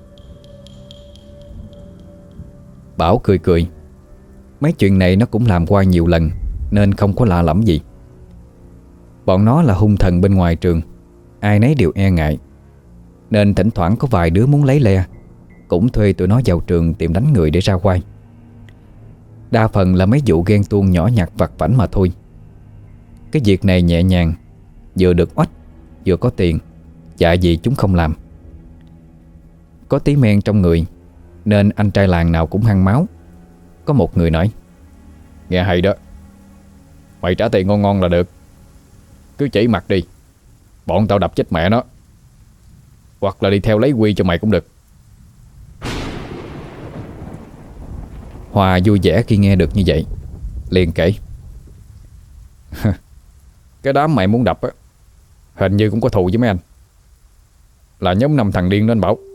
Bảo cười cười. Mấy chuyện này nó cũng làm qua nhiều lần nên không có lạ lẫm gì. Bọn nó là hung thần bên ngoài trường, ai nấy đều e ngại, nên thỉnh thoảng có vài đứa muốn lấy le cũng thuê tụi nó vào trường tìm đánh người để ra quay. Đa phần là mấy vụ ghen tuông nhỏ nhặt vặt vãnh mà thôi. Cái việc này nhẹ nhàng, vừa được oách, vừa có tiền, dạ gì chúng không làm. Có tí men trong người nên anh trai làng nào cũng hăng máu. Có một người nói: Nghe hay đó. Mày trả tiền ngon ngon là được. Cứ chỉ mặt đi, bọn tao đập chết mẹ nó. Hoặc là đi theo lấy quy cho mày cũng được. Hòa vui vẻ khi nghe được như vậy, liền kể: Cái đám mày muốn đập á, hình như cũng có thù với mấy anh. Là nhóm năm thằng điên đó anh Bảo.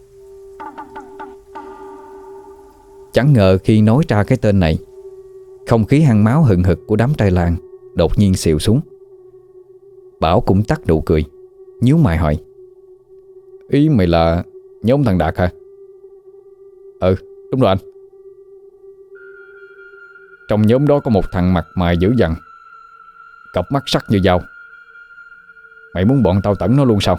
Chẳng ngờ khi nói ra cái tên này, không khí hăng máu hừng hực của đám trai làng đột nhiên xìu xuống. Bảo cũng tắt nụ cười, nhíu mày hỏi: Ý mày là nhóm thằng Đạt hả? Ừ, đúng rồi anh. Trong nhóm đó có một thằng mặt mày dữ dằn, cặp mắt sắc như dao. Mày muốn bọn tao tẩn nó luôn sao?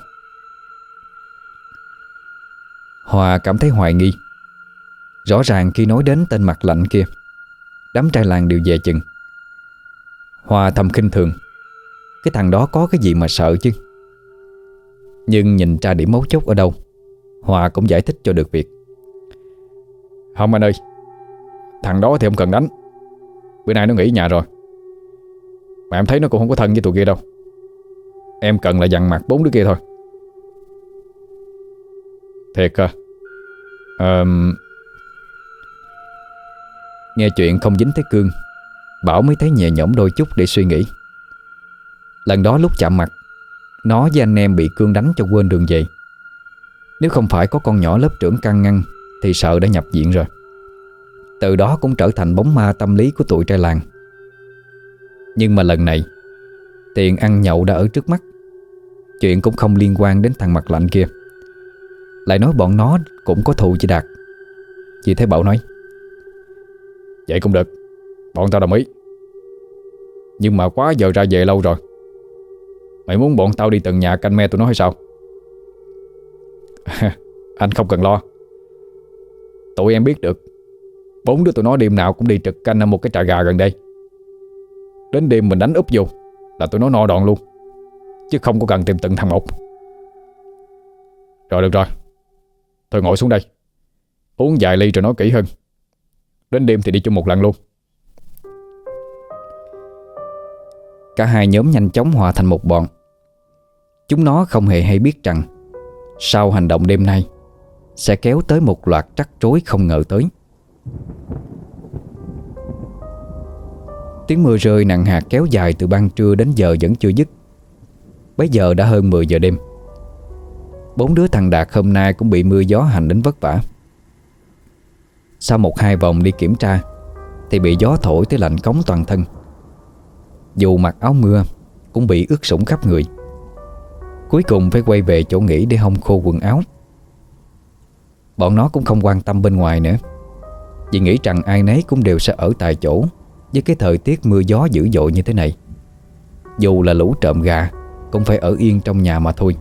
Hòa cảm thấy hoài nghi. Rõ ràng khi nói đến tên mặt lạnh kia, đám trai làng đều về chừng. Hòa thầm khinh thường, cái thằng đó có cái gì mà sợ chứ. Nhưng nhìn ra điểm mấu chốt ở đâu, Hòa cũng giải thích cho được việc. Không anh ơi, thằng đó thì không cần đánh. Bữa nay nó nghỉ nhà rồi. Mà em thấy nó cũng không có thân với tụi kia đâu. Em cần là dằn mặt bốn đứa kia thôi. Thiệt à? Ờm... Nghe chuyện không dính tới cương, Bảo mới thấy nhẹ nhõm đôi chút để suy nghĩ. Lần đó lúc chạm mặt, nó với anh em bị Cương đánh cho quên đường về. Nếu không phải có con nhỏ lớp trưởng can ngăn thì sợ đã nhập viện rồi. Từ đó cũng trở thành bóng ma tâm lý của tụi trai làng. Nhưng mà lần này, tiền ăn nhậu đã ở trước mắt, chuyện cũng không liên quan đến thằng mặt lạnh kia. Lại nói bọn nó cũng có thù với Đạt. Chị thấy Bảo nói: Vậy cũng được, bọn tao đồng ý. Nhưng mà quá giờ ra về lâu rồi. Mày muốn bọn tao đi từng nhà canh me tụi nó hay sao? Anh không cần lo. Tụi em biết được, bốn đứa tụi nó đêm nào cũng đi trực canh ở một cái trại gà gần đây. Đến đêm mình đánh úp vô là tụi nó no đòn luôn, chứ không có cần tìm từng thằng một. Rồi được rồi, thôi ngồi xuống đây, uống vài ly rồi nói kỹ hơn. Đến đêm thì đi chung một lần luôn. Cả hai nhóm nhanh chóng hòa thành một bọn. Chúng nó không hề hay biết rằng sau hành động đêm nay sẽ kéo tới một loạt rắc rối không ngờ tới. Tiếng mưa rơi nặng hạt kéo dài từ ban trưa đến giờ vẫn chưa dứt. Bấy giờ đã hơn mười giờ đêm. Bốn đứa thằng Đạt hôm nay cũng bị mưa gió hành đến vất vả. Sau một hai vòng đi kiểm tra thì bị gió thổi tới lạnh cống toàn thân. Dù mặc áo mưa cũng bị ướt sũng khắp người. Cuối cùng phải quay về chỗ nghỉ để hong khô quần áo. Bọn nó cũng không quan tâm bên ngoài nữa, vì nghĩ rằng ai nấy cũng đều sẽ ở tại chỗ với cái thời tiết mưa gió dữ dội như thế này. Dù là lũ trộm gà cũng phải ở yên trong nhà mà thôi.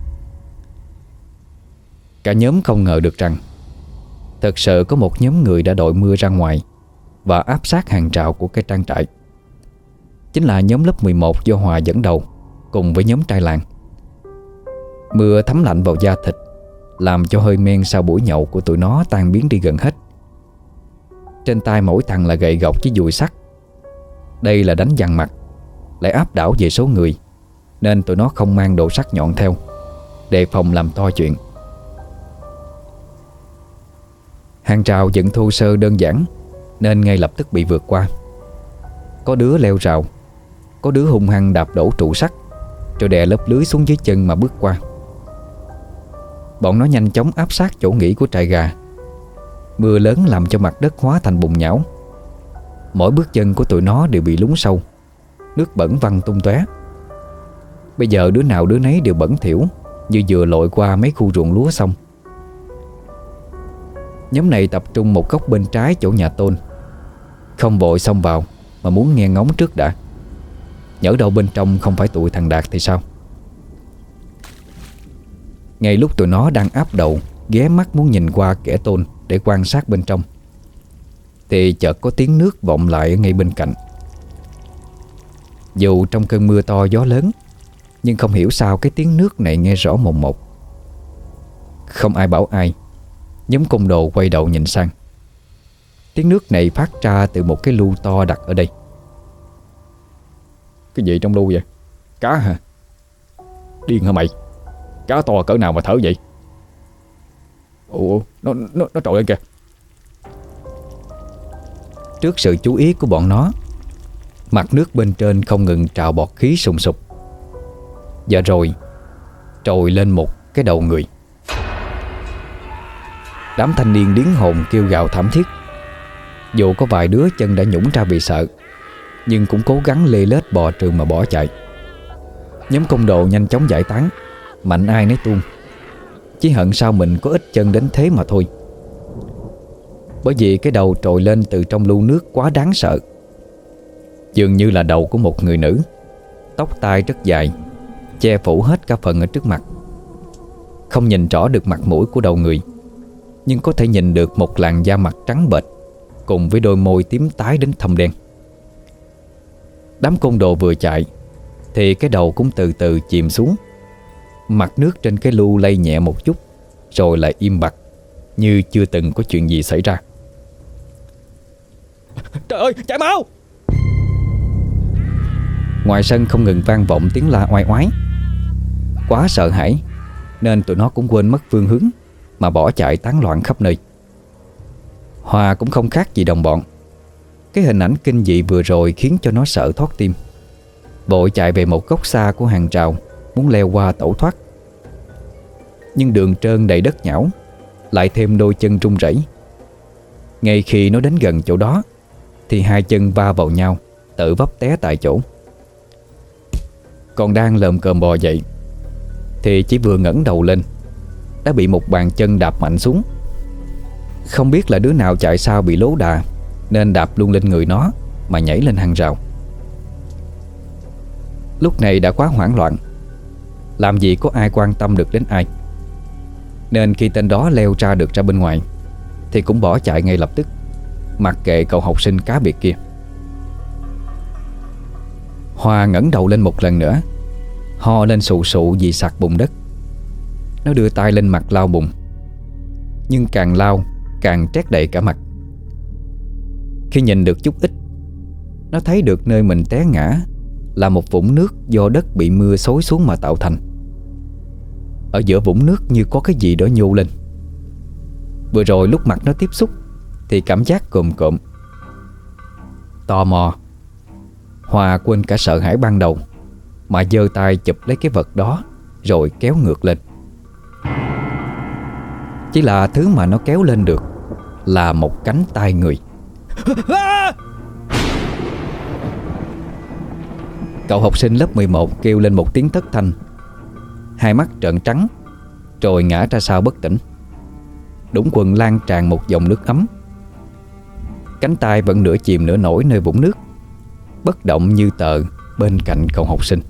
Cả nhóm không ngờ được rằng thật sự có một nhóm người đã đội mưa ra ngoài và áp sát hàng rào của cái trang trại. Chính là nhóm lớp mười một do Hòa dẫn đầu cùng với nhóm trai làng. Mưa thấm lạnh vào da thịt, làm cho hơi men sau buổi nhậu của tụi nó tan biến đi gần hết. Trên tay mỗi thằng là gậy gộc với dùi sắt. Đây là đánh dằn mặt, lại áp đảo về số người, nên tụi nó không mang đồ sắc nhọn theo, đề phòng làm to chuyện. Hàng rào dựng thô sơ đơn giản nên ngay lập tức bị vượt qua. Có đứa leo rào, có đứa hung hăng đạp đổ trụ sắt rồi đè lớp lưới xuống dưới chân mà bước qua. Bọn nó nhanh chóng áp sát chỗ nghỉ của trại gà. Mưa lớn làm cho mặt đất hóa thành bùn nhão. Mỗi bước chân của tụi nó đều bị lún sâu, nước bẩn văng tung tóe. Bây giờ đứa nào đứa nấy đều bẩn thỉu, như vừa lội qua mấy khu ruộng lúa xong. Nhóm này tập trung một góc bên trái chỗ nhà Tôn. Không vội xông vào mà muốn nghe ngóng trước đã. Nhỡ đâu bên trong không phải tụi thằng Đạt thì sao? Ngay lúc tụi nó đang áp đầu ghé mắt muốn nhìn qua kẻ Tôn để quan sát bên trong, thì chợt có tiếng nước vọng lại ở ngay bên cạnh. Dù trong cơn mưa to gió lớn, nhưng không hiểu sao cái tiếng nước này nghe rõ mồn một. Không ai bảo ai, nhóm côn đồ quay đầu nhìn sang. Tiếng nước này phát ra từ một cái lu to đặt ở đây. Cái gì trong lu vậy? Cá hả? Điên hả mày? Cá to cỡ nào mà thở vậy? Ủa, nó, nó, nó trội lên kìa. Trước sự chú ý của bọn nó, Mặt nước bên trên không ngừng trào bọt khí sùng sục, và rồi trồi lên một cái đầu người. Đám thanh niên điếng hồn kêu gào thảm thiết. Dù có vài đứa chân đã nhũng ra vì sợ, nhưng cũng cố gắng lê lết bò trường mà bỏ chạy. Nhóm côn đồ nhanh chóng giải tán, mạnh ai nấy tuôn, chỉ hận sao mình có ít chân đến thế mà thôi. Bởi vì cái đầu trồi lên từ trong lu nước quá đáng sợ, dường như là đầu của một người nữ. Tóc tai rất dài, che phủ hết cả phần ở trước mặt. Không nhìn rõ được mặt mũi của đầu người, nhưng có thể nhìn được một làn da mặt trắng bệch cùng với đôi môi tím tái đến thâm đen. Đám côn đồ vừa chạy thì cái đầu cũng từ từ chìm xuống. Mặt nước trên cái lu lay nhẹ một chút, rồi lại im bặt, như chưa từng có chuyện gì xảy ra. Trời ơi, chạy mau! Ngoài sân không ngừng vang vọng tiếng la oai oái. Quá sợ hãi nên tụi nó cũng quên mất phương hướng mà bỏ chạy tán loạn khắp nơi. Hòa cũng không khác gì đồng bọn. Cái hình ảnh kinh dị vừa rồi khiến cho nó sợ thoát tim, vội chạy về một góc xa của hàng rào, muốn leo qua tẩu thoát. Nhưng đường trơn đầy đất nhão, lại thêm đôi chân run rẩy. Ngay khi nó đến gần chỗ đó thì hai chân va vào nhau, tự vấp té tại chỗ. Còn đang lờm cờm bò dậy thì chỉ vừa ngẩng đầu lên đã bị một bàn chân đạp mạnh xuống. Không biết là đứa nào chạy sau bị lố đà nên đạp luôn lên người nó mà nhảy lên hàng rào. Lúc này đã quá hoảng loạn, làm gì có ai quan tâm được đến ai, nên khi tên đó leo ra được ra bên ngoài thì cũng bỏ chạy ngay lập tức, mặc kệ cậu học sinh cá biệt kia. Hoa ngẩng đầu lên một lần nữa, ho lên sụ sụ vì sặc bùn đất. Nó đưa tay lên mặt lau bùn, nhưng càng lau càng trét đầy cả mặt. Khi nhìn được chút ít, nó thấy được nơi mình té ngã là một vũng nước do đất bị mưa xối xuống mà tạo thành. Ở giữa vũng nước như có cái gì đó nhô lên. Vừa rồi lúc mặt nó tiếp xúc thì cảm giác cộm cộm. Tò mò, Hòa quên cả sợ hãi ban đầu mà giơ tay chụp lấy cái vật đó rồi kéo ngược lên. Chỉ là thứ mà nó kéo lên được là một cánh tay người. Cậu học sinh lớp mười một kêu lên một tiếng thất thanh, hai mắt trợn trắng, rồi ngã ra sau bất tỉnh. Đũng quần lan tràn một dòng nước ấm. Cánh tay vẫn nửa chìm nửa nổi nơi vũng nước, bất động như tờ bên cạnh cậu học sinh.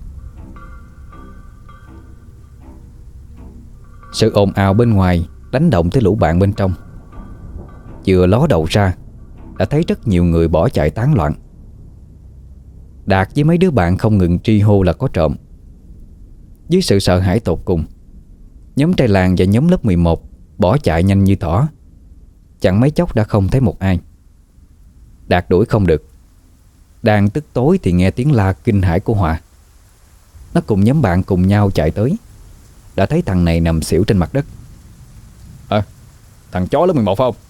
Sự ồn ào bên ngoài đánh động tới lũ bạn bên trong. Vừa ló đầu ra đã thấy rất nhiều người bỏ chạy tán loạn. Đạt với mấy đứa bạn không ngừng tri hô là có trộm. Dưới sự sợ hãi tột cùng, nhóm trai làng và nhóm lớp mười một bỏ chạy nhanh như thỏ. Chẳng mấy chốc đã không thấy một ai. Đạt đuổi không được. Đang tức tối thì nghe tiếng la kinh hãi của Hòa. Nó cùng nhóm bạn cùng nhau chạy tới, đã thấy thằng này nằm xỉu trên mặt đất. À, thằng chó lớp mười một phải không?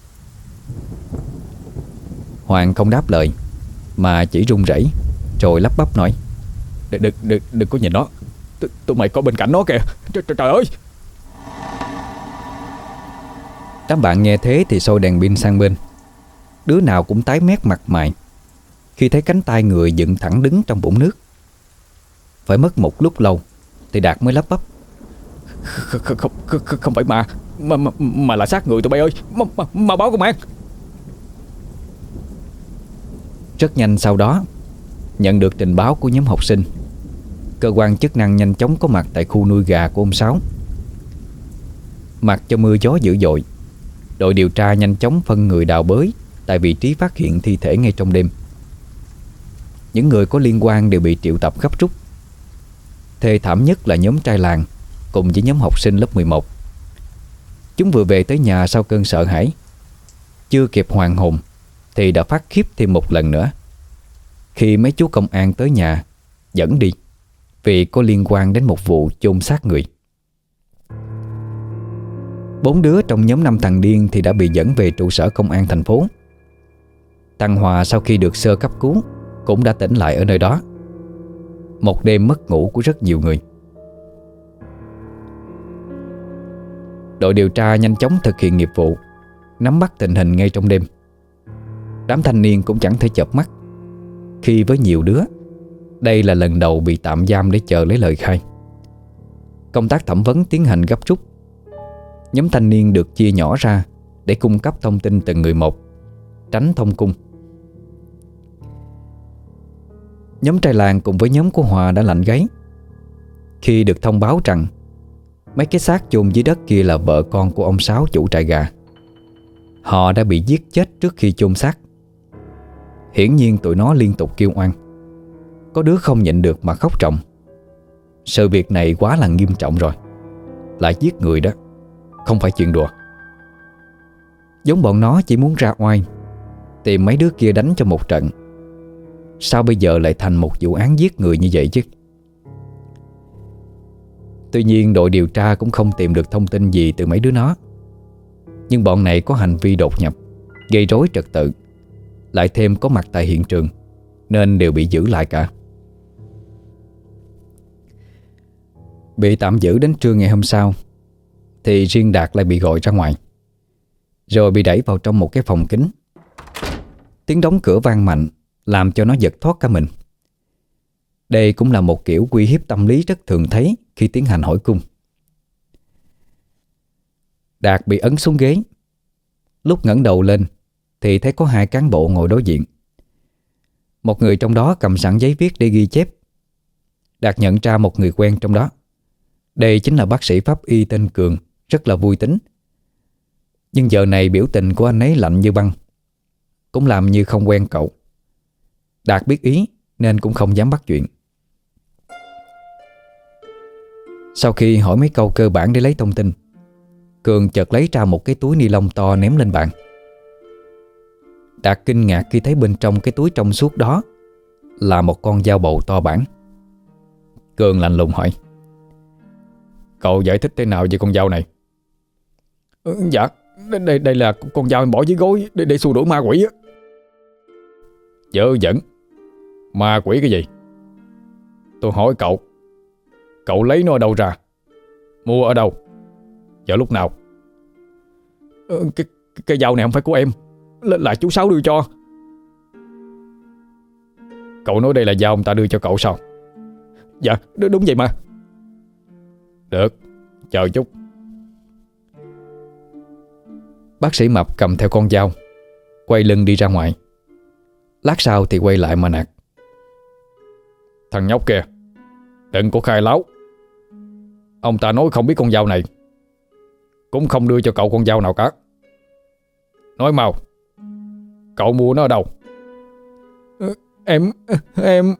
Hoàng không đáp lời mà chỉ run rẩy, rồi lắp bắp nói: Đừng, đừng, đừng, đừng có nhìn nó. Tụi mày có bên cạnh nó kìa. Trời, trời, trời ơi! Đám bạn nghe thế thì soi đèn pin sang bên. Đứa nào cũng tái mét mặt mày khi thấy cánh tay người dựng thẳng đứng trong vũng nước. Phải mất một lúc lâu thì Đạt mới lắp bắp: Không, không, không, không phải mà mà, mà mà là xác người tụi bay ơi. Mà, mà, mà báo công an. Rất nhanh sau đó, nhận được trình báo của nhóm học sinh, cơ quan chức năng nhanh chóng có mặt tại khu nuôi gà của ông Sáu. Mặc cho mưa gió dữ dội, đội điều tra nhanh chóng phân người đào bới tại vị trí phát hiện thi thể ngay trong đêm. Những người có liên quan đều bị triệu tập gấp rút. Thê thảm nhất là nhóm trai làng cùng với nhóm học sinh lớp mười một. Chúng vừa về tới nhà sau cơn sợ hãi, chưa kịp hoàn hồn thì đã phát khiếp thêm một lần nữa khi mấy chú công an tới nhà dẫn đi vì có liên quan đến một vụ chôn xác người. Bốn đứa trong nhóm năm thằng điên thì đã bị dẫn về trụ sở công an thành phố. Thằng Hòa sau khi được sơ cấp cứu cũng đã tỉnh lại ở nơi đó. Một đêm mất ngủ của rất nhiều người. Đội điều tra nhanh chóng thực hiện nghiệp vụ, nắm bắt tình hình ngay trong đêm. Đám thanh niên cũng chẳng thể chợp mắt khi với nhiều đứa đây là lần đầu bị tạm giam để chờ lấy lời khai. Công tác thẩm vấn tiến hành gấp rút. Nhóm thanh niên được chia nhỏ ra để cung cấp thông tin từng người một, tránh thông cung. Nhóm trai làng cùng với nhóm của Hòa đã lạnh gáy khi được thông báo rằng mấy cái xác chôn dưới đất kia là vợ con của ông Sáu chủ trại gà. Họ đã bị giết chết trước khi chôn xác. Hiển nhiên tụi nó liên tục kêu oan. Có đứa không nhịn được mà khóc ròng. Sự việc này quá là nghiêm trọng rồi. Lại giết người đó, không phải chuyện đùa. Giống bọn nó chỉ muốn ra oai, tìm mấy đứa kia đánh cho một trận. Sao bây giờ lại thành một vụ án giết người như vậy chứ? Tuy nhiên đội điều tra cũng không tìm được thông tin gì từ mấy đứa nó. Nhưng bọn này có hành vi đột nhập, gây rối trật tự, lại thêm có mặt tại hiện trường, nên đều bị giữ lại cả. Bị tạm giữ đến trưa ngày hôm sau thì riêng Đạt lại bị gọi ra ngoài, rồi bị đẩy vào trong một cái phòng kín. Tiếng đóng cửa vang mạnh làm cho nó giật thoát cả mình. Đây cũng là một kiểu uy hiếp tâm lý rất thường thấy khi tiến hành hỏi cung. Đạt bị ấn xuống ghế. Lúc ngẩng đầu lên thì thấy có hai cán bộ ngồi đối diện. Một người trong đó cầm sẵn giấy viết để ghi chép. Đạt nhận ra một người quen trong đó. Đây chính là bác sĩ pháp y tên Cường, rất là vui tính. Nhưng giờ này biểu tình của anh ấy lạnh như băng, cũng làm như không quen cậu. Đạt biết ý nên cũng không dám bắt chuyện. Sau khi hỏi mấy câu cơ bản để lấy thông tin, Cường chợt lấy ra một cái túi ni lông to ném lên bàn. Đạt kinh ngạc khi thấy bên trong cái túi trong suốt đó là một con dao bầu to bản. Cường lạnh lùng hỏi: Cậu giải thích thế nào về con dao này? Ừ, dạ, đây đây là con dao em bỏ dưới gối để, để xua đuổi ma quỷ á. Dở dẫn. Ma quỷ cái gì? Tôi hỏi cậu, cậu lấy nó ở đâu ra? Mua ở đâu? Vào lúc nào? Ừ, cái, cái dao này không phải của em, là, là chú Sáu đưa cho. Cậu nói đây là dao ông ta đưa cho cậu sao? Dạ, đúng vậy mà. Được, chờ chút. Bác sĩ Mập cầm theo con dao, quay lưng đi ra ngoài. Lát sau thì quay lại mà nạt: Thằng nhóc kìa, đừng có khai láo. Ông ta nói không biết con dao này, cũng không đưa cho cậu con dao nào cả. Nói mau, cậu mua nó ở đâu? Em, em...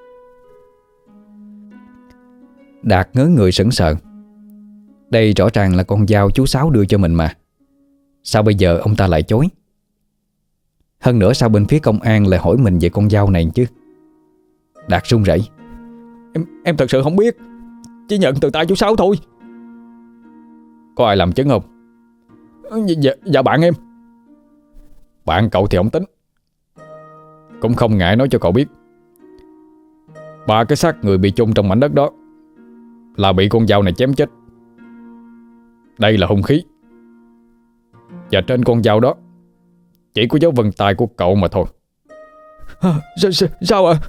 Đạt ngớ người sững sờ. Đây rõ ràng là con dao chú Sáu đưa cho mình mà. Sao bây giờ ông ta lại chối? Hơn nữa sao bên phía công an lại hỏi mình về con dao này chứ? Đạt run rẩy: Em em thật sự không biết, chỉ nhận từ tay chú Sáu thôi. Có ai làm chứng không? Dạ, dạ bạn em. Bạn cậu thì không tính, cũng không ngại nói cho cậu biết. Ba cái xác người bị chôn trong mảnh đất đó là bị con dao này chém chết. Đây là hung khí, và trên con dao đó chỉ có dấu vân tay của cậu mà thôi. À, sao, sao, sao ạ?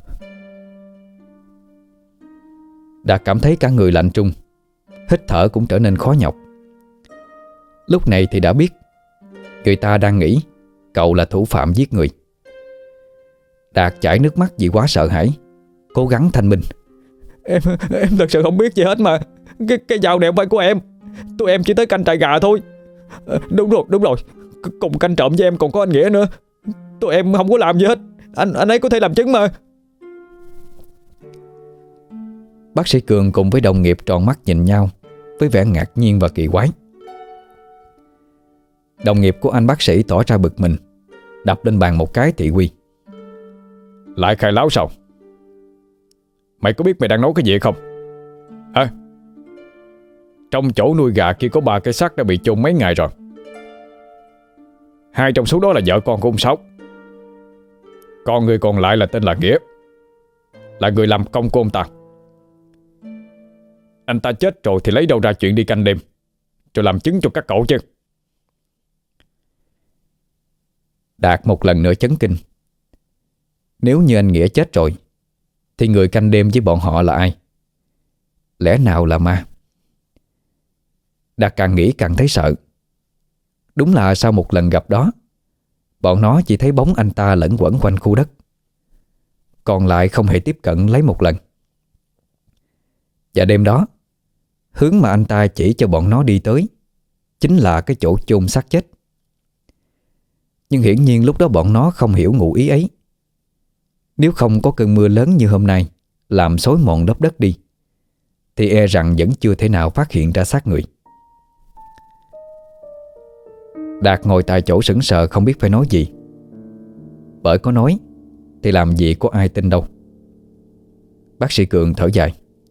Đạt cảm thấy cả người lạnh trung, hít thở cũng trở nên khó nhọc. Lúc này thì đã biết người ta đang nghĩ cậu là thủ phạm giết người. Đạt chảy nước mắt vì quá sợ hãi, cố gắng thanh minh: Em em thật sự không biết gì hết mà. Cái, cái dao này không phải của em. Tụi em chỉ tới canh trại gà thôi. À, đúng rồi, đúng rồi. Cùng canh trộm với em còn có anh Nghĩa nữa. Tụi em không có làm gì hết. Anh anh ấy có thể làm chứng mà. Bác sĩ Cường cùng với đồng nghiệp tròn mắt nhìn nhau với vẻ ngạc nhiên và kỳ quái. Đồng nghiệp của anh bác sĩ tỏ ra bực mình, đập lên bàn một cái thị uy: Lại khai láo sao? Mày có biết mày đang nói cái gì không? Hả? Trong chỗ nuôi gà kia có ba cái xác đã bị chôn mấy ngày rồi. Hai trong số đó là vợ con của ông Sáu. Còn người còn lại là tên là Nghĩa, là người làm công của ông ta. Anh ta chết rồi thì lấy đâu ra chuyện đi canh đêm rồi làm chứng cho các cậu chứ? Đạt một lần nữa chấn kinh. Nếu như anh Nghĩa chết rồi thì người canh đêm với bọn họ là ai? Lẽ nào là ma? Đạt càng nghĩ càng thấy sợ. Đúng là sau một lần gặp đó, bọn nó chỉ thấy bóng anh ta lẫn quẩn quanh khu đất, còn lại không hề tiếp cận lấy một lần. Và đêm đó, hướng mà anh ta chỉ cho bọn nó đi tới chính là cái chỗ chôn xác chết. Nhưng hiển nhiên lúc đó bọn nó không hiểu ngụ ý ấy. Nếu không có cơn mưa lớn như hôm nay làm xối mòn lớp đất đi, thì e rằng vẫn chưa thể nào phát hiện ra xác người. Đạt ngồi tại chỗ sững sờ không biết phải nói gì. Bởi có nói thì làm gì có ai tin đâu. Bác sĩ Cường thở dài.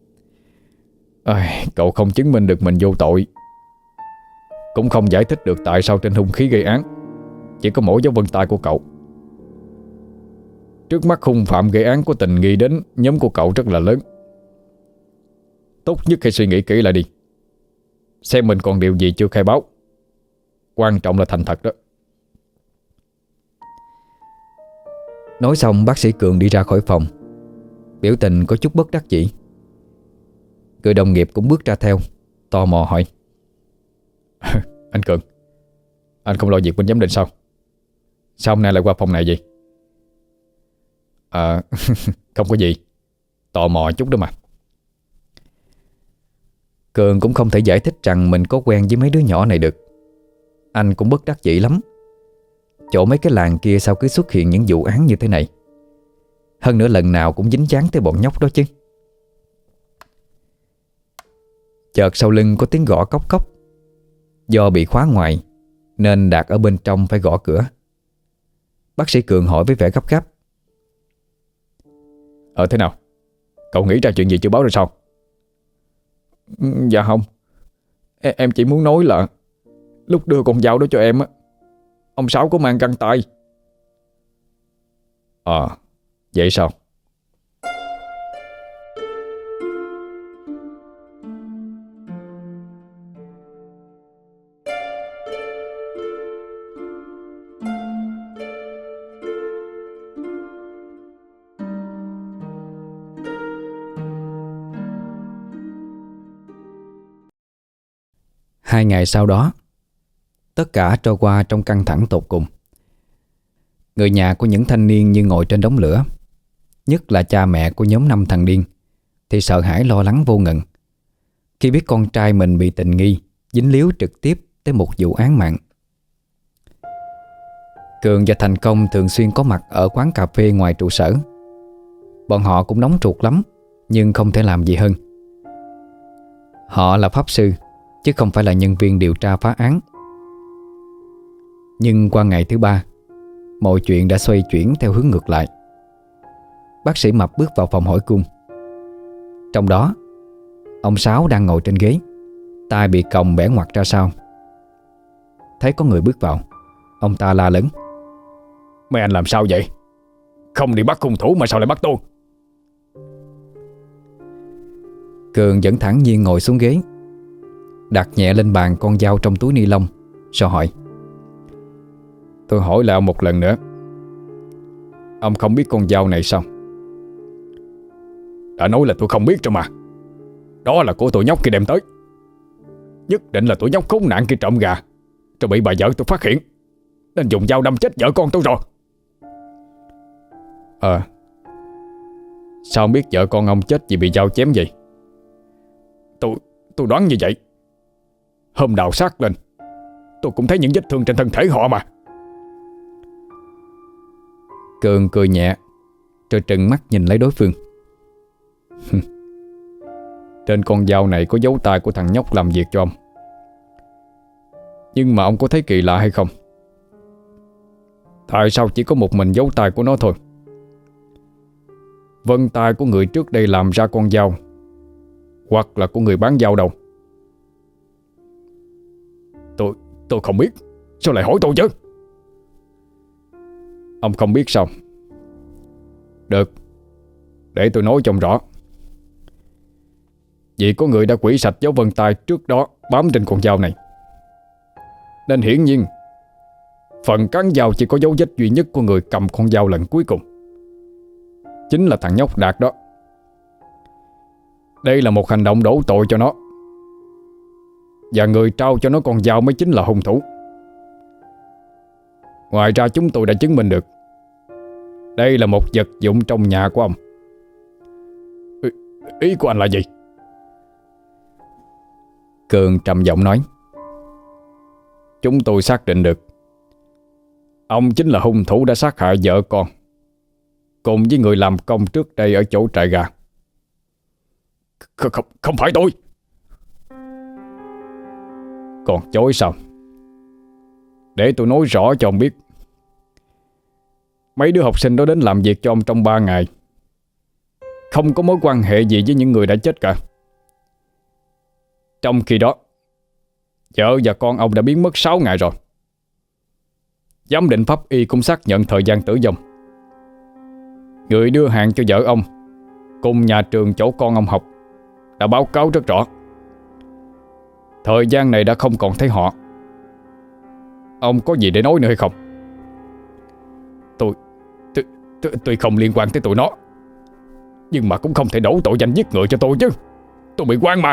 À, cậu không chứng minh được mình vô tội, cũng không giải thích được tại sao trên hung khí gây án chỉ có mỗi dấu vân tay của cậu. Trước mắt hung phạm gây án có tình nghi đến nhóm của cậu rất là lớn. Tốt nhất hãy suy nghĩ kỹ lại đi, xem mình còn điều gì chưa khai báo. Quan trọng là thành thật đó. Nói xong bác sĩ Cường đi ra khỏi phòng, biểu tình có chút bất đắc dĩ. Người đồng nghiệp cũng bước ra theo, tò mò hỏi. Anh Cường, anh không lo việc bên giám định sao? Sao hôm nay lại qua phòng này vậy? À không có gì, tò mò chút đó mà. Cường cũng không thể giải thích rằng mình có quen với mấy đứa nhỏ này được. Anh cũng bất đắc dĩ lắm. Chỗ mấy cái làng kia sao cứ xuất hiện những vụ án như thế này? Hơn nữa lần nào cũng dính dáng tới bọn nhóc đó chứ. Chợt sau lưng có tiếng gõ cốc cốc. Do bị khóa ngoài nên Đạt ở bên trong phải gõ cửa. Bác sĩ Cường hỏi với vẻ gấp gáp. Ờ thế nào? Cậu nghĩ ra chuyện gì chưa báo rồi sao? Dạ không, em chỉ muốn nói là lúc đưa con dao đó cho em á, ông Sáu có mang găng tay. Ờ, à, vậy sao? Hai ngày sau đó, tất cả trôi qua trong căng thẳng tột cùng. Người nhà của những thanh niên như ngồi trên đống lửa, nhất là cha mẹ của nhóm năm thằng điên, thì sợ hãi lo lắng vô ngần khi biết con trai mình bị tình nghi dính líu trực tiếp tới một vụ án mạng. Cường và Thành Công thường xuyên có mặt ở quán cà phê ngoài trụ sở. Bọn họ cũng nóng ruột lắm, nhưng không thể làm gì hơn. Họ là pháp sư, chứ không phải là nhân viên điều tra phá án. Nhưng qua ngày thứ ba, mọi chuyện đã xoay chuyển theo hướng ngược lại. Bác sĩ Mập bước vào phòng hỏi cung. Trong đó, ông Sáu đang ngồi trên ghế, tai bị còng bẻ ngoặt ra sau. Thấy có người bước vào, ông ta la lớn. Mấy anh làm sao vậy? Không đi bắt hung thủ mà sao lại bắt tôi? Cường vẫn thản nhiên ngồi xuống ghế, đặt nhẹ lên bàn con dao trong túi ni lông, rồi hỏi. Tôi hỏi lại ông một lần nữa, ông không biết con dao này sao? Đã nói là tôi không biết rồi mà. Đó là của tụi nhóc kia đem tới. Nhất định là tụi nhóc khốn nạn kia trộm gà, rồi bị bà vợ tôi phát hiện, nên dùng dao đâm chết vợ con tôi rồi. Ờ à, sao ông biết vợ con ông chết vì bị dao chém vậy? Tôi tôi đoán như vậy. Hôm đào xác lên, tôi cũng thấy những vết thương trên thân thể họ mà. Cường cười nhẹ, rồi trừng mắt nhìn lấy đối phương. Trên con dao này có dấu tay của thằng nhóc làm việc cho ông. Nhưng mà ông có thấy kỳ lạ hay không? Tại sao chỉ có một mình dấu tay của nó thôi? Vân tay của người trước đây làm ra con dao, hoặc là của người bán dao đâu? Tôi tôi không biết. Sao lại hỏi tôi chứ? Ông không biết sao? Được, để tôi nói trông rõ. Vì có người đã quỷ sạch dấu vân tay trước đó bám trên con dao này, nên hiển nhiên phần cán dao chỉ có dấu vết duy nhất của người cầm con dao lần cuối cùng, chính là thằng nhóc Đạt đó. Đây là một hành động đổ tội cho nó, và người trao cho nó con dao mới chính là hung thủ. Ngoài ra chúng tôi đã chứng minh được đây là một vật dụng trong nhà của ông. Ý, ý của anh là gì? Cường trầm giọng nói. Chúng tôi xác định được ông chính là hung thủ đã sát hại vợ con, cùng với người làm công trước đây ở chỗ trại gà. Không, không, không phải tôi. Còn chối sao? Để tôi nói rõ cho ông biết. Mấy đứa học sinh đó đến làm việc cho ông trong ba ngày, không có mối quan hệ gì với những người đã chết cả. Trong khi đó, vợ và con ông đã biến mất sáu ngày rồi. Giám định pháp y cũng xác nhận thời gian tử vong. Người đưa hàng cho vợ ông cùng nhà trường chỗ con ông học đã báo cáo rất rõ. Thời gian này đã không còn thấy họ. Ông có gì để nói nữa hay không? Tôi Tôi, tôi, tôi không liên quan tới tụi nó, nhưng mà cũng không thể đổ tội danh giết người cho tôi chứ. Tôi bị oan mà.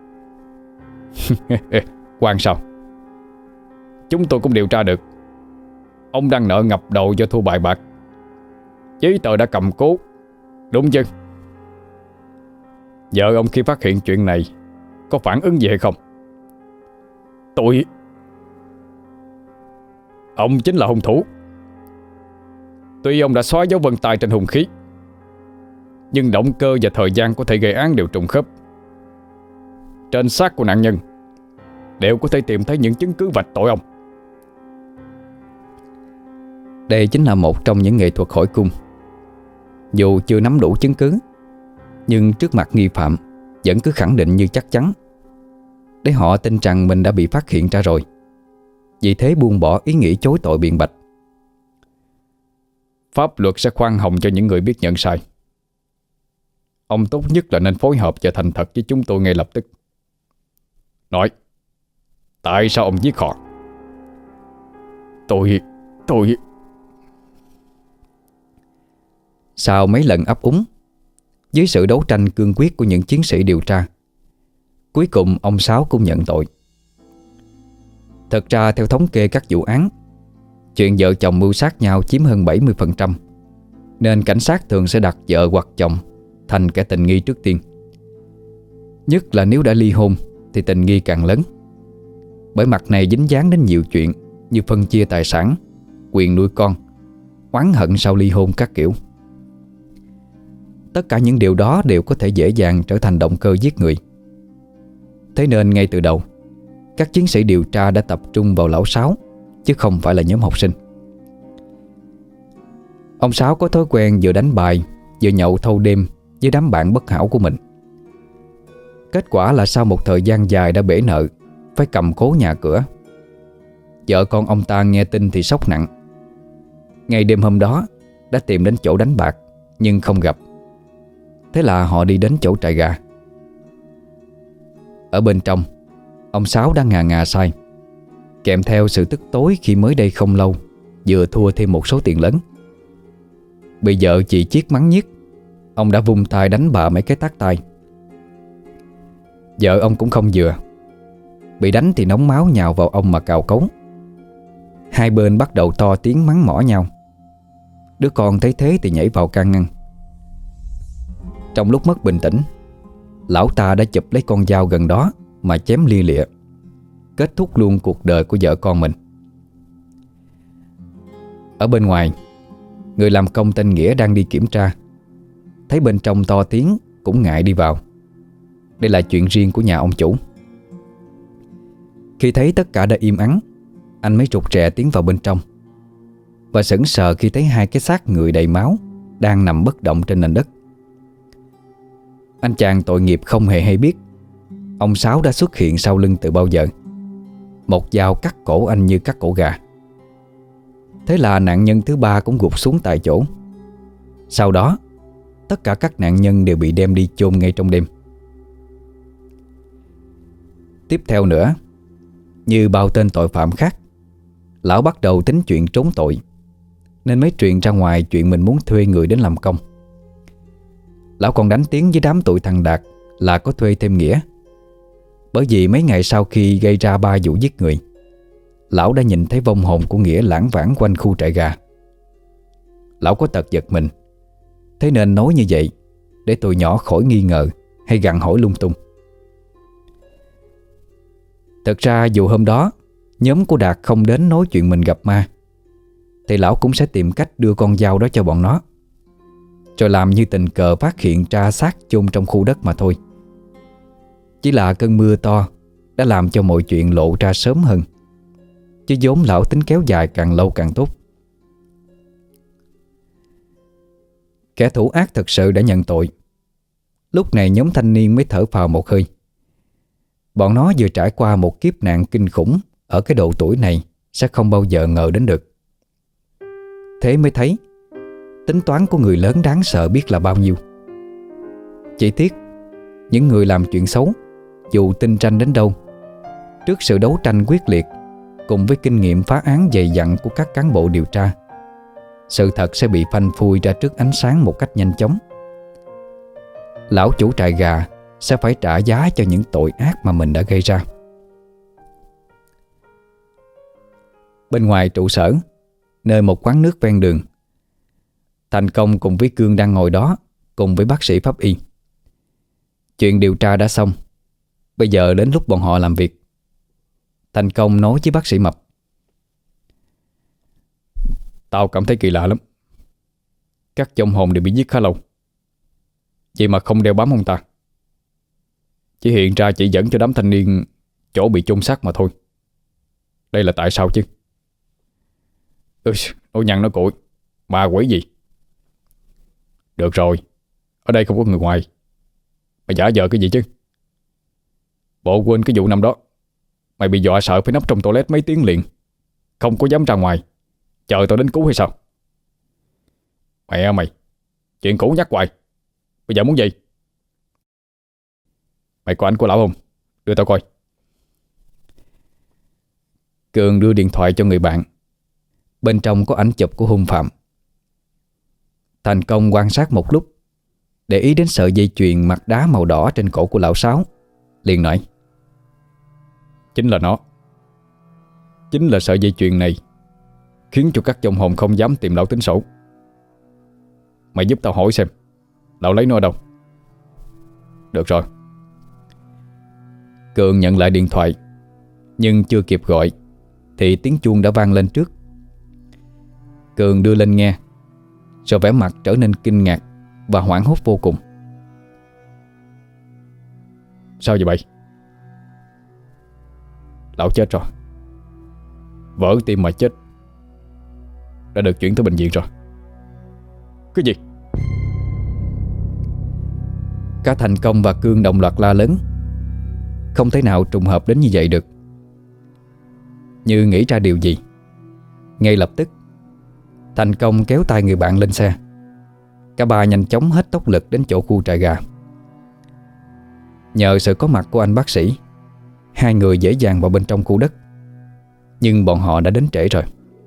Oan sao? Chúng tôi cũng điều tra được ông đang nợ ngập đầu do thua bài bạc. Giấy tờ đã cầm cố, đúng chứ? Vợ ông khi phát hiện chuyện này có phản ứng gì hay không? Tôi Ông chính là hung thủ. Tuy ông đã xóa dấu vân tay trên hung khí, nhưng động cơ và thời gian có thể gây án đều trùng khớp. Trên xác của nạn nhân đều có thể tìm thấy những chứng cứ vạch tội ông. Đây chính là một trong những nghệ thuật hỏi cung. Dù chưa nắm đủ chứng cứ, nhưng trước mặt nghi phạm vẫn cứ khẳng định như chắc chắn, để họ tin rằng mình đã bị phát hiện ra rồi. Vì thế buông bỏ ý nghĩ chối tội biện bạch. Pháp luật sẽ khoan hồng cho những người biết nhận sai. Ông tốt nhất là nên phối hợp và thành thật với chúng tôi ngay lập tức. Nói, tại sao ông giết họ? Tôi... tôi... Sau mấy lần ấp úng, dưới sự đấu tranh cương quyết của những chiến sĩ điều tra, cuối cùng ông Sáu cũng nhận tội. Thật ra theo thống kê các vụ án, chuyện vợ chồng mưu sát nhau chiếm hơn bảy mươi phần trăm, nên cảnh sát thường sẽ đặt vợ hoặc chồng thành kẻ tình nghi trước tiên. Nhất là nếu đã ly hôn thì tình nghi càng lớn, bởi mặt này dính dáng đến nhiều chuyện như phân chia tài sản, quyền nuôi con, oán hận sau ly hôn các kiểu. Tất cả những điều đó đều có thể dễ dàng trở thành động cơ giết người. Thế nên ngay từ đầu, các chiến sĩ điều tra đã tập trung vào lão Sáu, chứ không phải là nhóm học sinh. Ông Sáu có thói quen vừa đánh bài vừa nhậu thâu đêm với đám bạn bất hảo của mình. Kết quả là sau một thời gian dài đã bể nợ, phải cầm cố nhà cửa. Vợ con ông ta nghe tin thì sốc nặng. Ngày đêm hôm đó đã tìm đến chỗ đánh bạc nhưng không gặp. Thế là họ đi đến chỗ trại gà. Ở bên trong, ông Sáu đang ngà ngà say, kèm theo sự tức tối khi mới đây không lâu vừa thua thêm một số tiền lớn. Bị vợ chỉ chiết mắng nhiếc, ông đã vung tay đánh bà mấy cái tát tay. Vợ ông cũng không vừa, bị đánh thì nóng máu nhào vào ông mà cào cấu. Hai bên bắt đầu to tiếng mắng mỏ nhau. Đứa con thấy thế thì nhảy vào can ngăn. Trong lúc mất bình tĩnh, lão ta đã chụp lấy con dao gần đó mà chém lia lịa, kết thúc luôn cuộc đời của vợ con mình. Ở bên ngoài, người làm công tên Nghĩa đang đi kiểm tra, thấy bên trong to tiếng cũng ngại đi vào. Đây là chuyện riêng của nhà ông chủ. Khi thấy tất cả đã im ắng, anh mới rụt rè tiến vào bên trong, và sững sờ khi thấy hai cái xác người đầy máu đang nằm bất động trên nền đất. Anh chàng tội nghiệp không hề hay biết ông Sáu đã xuất hiện sau lưng từ bao giờ. Một dao cắt cổ anh như cắt cổ gà. Thế là nạn nhân thứ ba cũng gục xuống tại chỗ. Sau đó tất cả các nạn nhân đều bị đem đi chôn ngay trong đêm. Tiếp theo nữa, như bao tên tội phạm khác, lão bắt đầu tính chuyện trốn tội, nên mới truyền ra ngoài chuyện mình muốn thuê người đến làm công. Lão còn đánh tiếng với đám tụi thằng Đạt là có thuê thêm Nghĩa. Bởi vì mấy ngày sau khi gây ra ba vụ giết người, lão đã nhìn thấy vong hồn của Nghĩa lãng vãng quanh khu trại gà. Lão có tật giật mình, thế nên nói như vậy để tụi nhỏ khỏi nghi ngờ hay gặng hỏi lung tung. Thật ra dù hôm đó nhóm của Đạt không đến nói chuyện mình gặp ma, thì lão cũng sẽ tìm cách đưa con dao đó cho bọn nó, rồi làm như tình cờ phát hiện ra xác chôn trong khu đất mà thôi. Chỉ là cơn mưa to đã làm cho mọi chuyện lộ ra sớm hơn, chứ vốn lão tính kéo dài càng lâu càng tốt. Kẻ thủ ác thật sự đã nhận tội. Lúc này nhóm thanh niên mới thở phào một hơi. Bọn nó vừa trải qua một kiếp nạn kinh khủng ở cái độ tuổi này sẽ không bao giờ ngờ đến được. Thế mới thấy tính toán của người lớn đáng sợ biết là bao nhiêu. Chỉ tiếc những người làm chuyện xấu, dù tinh ranh đến đâu, trước sự đấu tranh quyết liệt cùng với kinh nghiệm phá án dày dặn của các cán bộ điều tra, sự thật sẽ bị phanh phui ra trước ánh sáng một cách nhanh chóng. Lão chủ trại gà sẽ phải trả giá cho những tội ác mà mình đã gây ra. Bên ngoài trụ sở, nơi một quán nước ven đường, Thành Công cùng với Cương đang ngồi đó cùng với bác sĩ pháp y. Chuyện điều tra đã xong, bây giờ đến lúc bọn họ làm việc. Thành Công nói với bác sĩ Mập: Tao cảm thấy kỳ lạ lắm. Các vong hồn đều bị giết khá lâu, vậy mà không đeo bám ông ta, chỉ hiện ra chỉ dẫn cho đám thanh niên chỗ bị chôn xác mà thôi. Đây là tại sao chứ? Ừ, nói nhăn nói cuội, ma quỷ gì? Được rồi, ở đây không có người ngoài, mày giả vờ cái gì chứ? Bộ quên cái vụ năm đó mày bị dọa sợ phải nấp trong toilet mấy tiếng liền, không có dám ra ngoài, chờ tao đến cứu hay sao? Mẹ mày, chuyện cũ nhắc hoài, bây giờ muốn gì? Mày có ảnh của lão không? Đưa tao coi. Cường đưa điện thoại cho người bạn. Bên trong có ảnh chụp của hung phạm. Thành Công quan sát một lúc, để ý đến sợi dây chuyền mặt đá màu đỏ trên cổ của lão Sáu, liền nói: Chính là nó. Chính là sợi dây chuyền này khiến cho các vong hồn không dám tìm lão tính sổ. Mày giúp tao hỏi xem lão lấy nó ở đâu. Được rồi. Cường nhận lại điện thoại, nhưng chưa kịp gọi thì tiếng chuông đã vang lên trước. Cường đưa lên nghe, rồi vẻ mặt trở nên kinh ngạc và hoảng hốt vô cùng. Sao vậy bay? Lão chết rồi. Vỡ tim mà chết. Đã được chuyển tới bệnh viện rồi. Cái gì? Cả Thành Công và Cương đồng loạt la lớn. Không thể nào trùng hợp đến như vậy được. Như nghĩ ra điều gì, ngay lập tức Thành Công kéo tay người bạn lên xe. Cả ba nhanh chóng hết tốc lực đến chỗ khu trại gà. Nhờ sự có mặt của anh bác sĩ, hai người dễ dàng vào bên trong khu đất. Nhưng bọn họ đã đến trễ rồi.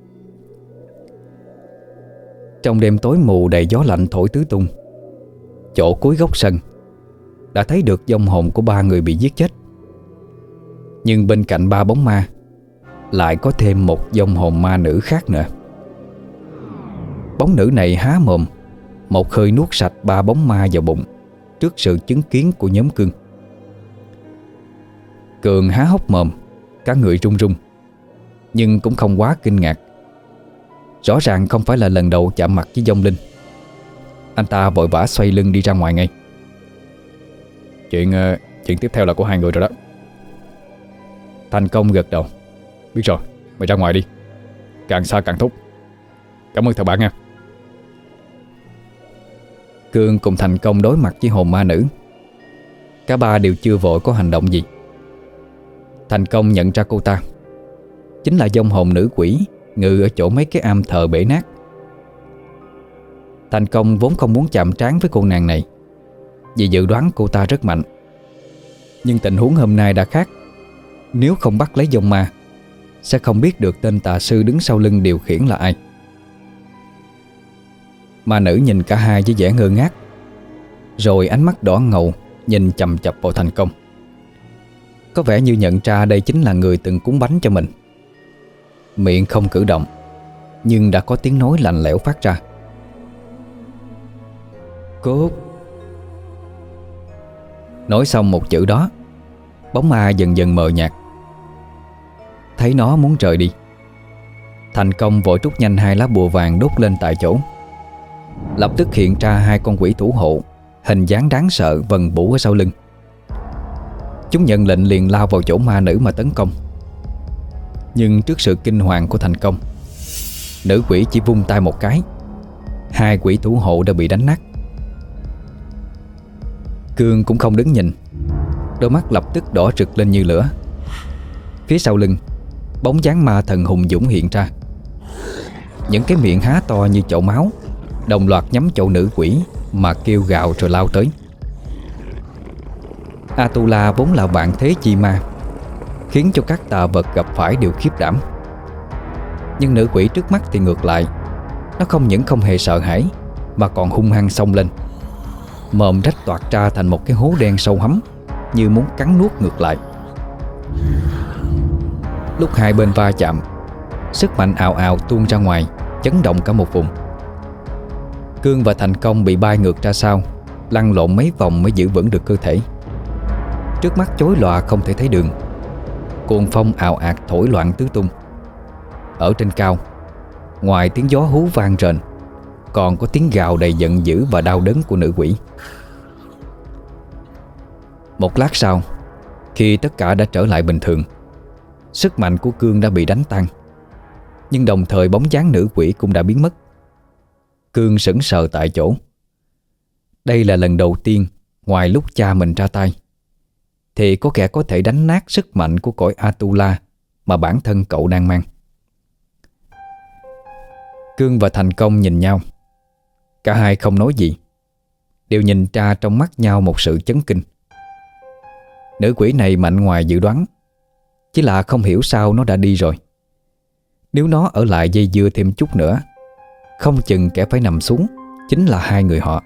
Trong đêm tối mù đầy gió lạnh thổi tứ tung, chỗ cuối góc sân đã thấy được vong hồn của ba người bị giết chết. Nhưng bên cạnh ba bóng ma lại có thêm một vong hồn ma nữ khác nữa. Bóng nữ này há mồm, một hơi nuốt sạch ba bóng ma vào bụng trước sự chứng kiến của nhóm Cương. Cường há hốc mồm, cả người run run, nhưng cũng không quá kinh ngạc. Rõ ràng không phải là lần đầu chạm mặt với vong linh. Anh ta vội vã xoay lưng đi ra ngoài ngay. Chuyện uh, chuyện tiếp theo là của hai người rồi đó. Thành Công gật đầu. Biết rồi, mày ra ngoài đi, càng xa càng tốt. Cảm ơn thằng bạn nha. Cương cùng Thành Công đối mặt với hồn ma nữ. Cả ba đều chưa vội có hành động gì. Thành Công nhận ra cô ta chính là vong hồn nữ quỷ ngự ở chỗ mấy cái am thờ bể nát. Thành Công vốn không muốn chạm trán với cô nàng này, vì dự đoán cô ta rất mạnh. Nhưng tình huống hôm nay đã khác. Nếu không bắt lấy dòng ma, sẽ không biết được tên tà sư đứng sau lưng điều khiển là ai. Ma nữ nhìn cả hai với vẻ ngơ ngác, rồi ánh mắt đỏ ngầu nhìn chằm chằm vào Thành Công. Có vẻ như nhận ra đây chính là người từng cúng bánh cho mình. Miệng không cử động, nhưng đã có tiếng nói lạnh lẽo phát ra. Cốt. Nói xong một chữ đó, bóng ma dần dần mờ nhạt. Thấy nó muốn rời đi, Thành Công vội trút nhanh hai lá bùa vàng đốt lên tại chỗ. Lập tức hiện ra hai con quỷ thủ hộ, hình dáng đáng sợ vần vũ ở sau lưng. Chúng nhận lệnh liền lao vào chỗ ma nữ mà tấn công. Nhưng trước sự kinh hoàng của Thành Công, nữ quỷ chỉ vung tay một cái, hai quỷ thủ hộ đã bị đánh nát. Cương cũng không đứng nhìn, đôi mắt lập tức đỏ rực lên như lửa. Phía sau lưng, bóng dáng ma thần hùng dũng hiện ra. Những cái miệng há to như chậu máu đồng loạt nhắm chỗ nữ quỷ mà kêu gào rồi lao tới. Atula vốn là vạn thế chi ma, khiến cho các tà vật gặp phải đều khiếp đảm. Nhưng nữ quỷ trước mắt thì ngược lại, nó không những không hề sợ hãi, mà còn hung hăng xông lên. Mồm rách toạc ra thành một cái hố đen sâu hắm, như muốn cắn nuốt ngược lại. Lúc hai bên va chạm, sức mạnh ào ào tuôn ra ngoài, chấn động cả một vùng. Cương và Thành Công bị bay ngược ra sau, lăn lộn mấy vòng mới giữ vững được cơ thể. Trước mắt chói lòa không thể thấy đường, cuồng phong ào ạt thổi loạn tứ tung. Ở trên cao, ngoài tiếng gió hú vang rền, còn có tiếng gào đầy giận dữ và đau đớn của nữ quỷ. Một lát sau, khi tất cả đã trở lại bình thường, sức mạnh của Cương đã bị đánh tan, nhưng đồng thời bóng dáng nữ quỷ cũng đã biến mất. Cương sững sờ tại chỗ. Đây là lần đầu tiên ngoài lúc cha mình ra tay thì có kẻ có thể đánh nát sức mạnh của cõi Atula mà bản thân cậu đang mang. Cương và Thành Công nhìn nhau. Cả hai không nói gì, đều nhìn ra trong mắt nhau một sự chấn kinh. Nữ quỷ này mạnh ngoài dự đoán, chỉ là không hiểu sao nó đã đi rồi. Nếu nó ở lại dây dưa thêm chút nữa, không chừng kẻ phải nằm xuống chính là hai người họ.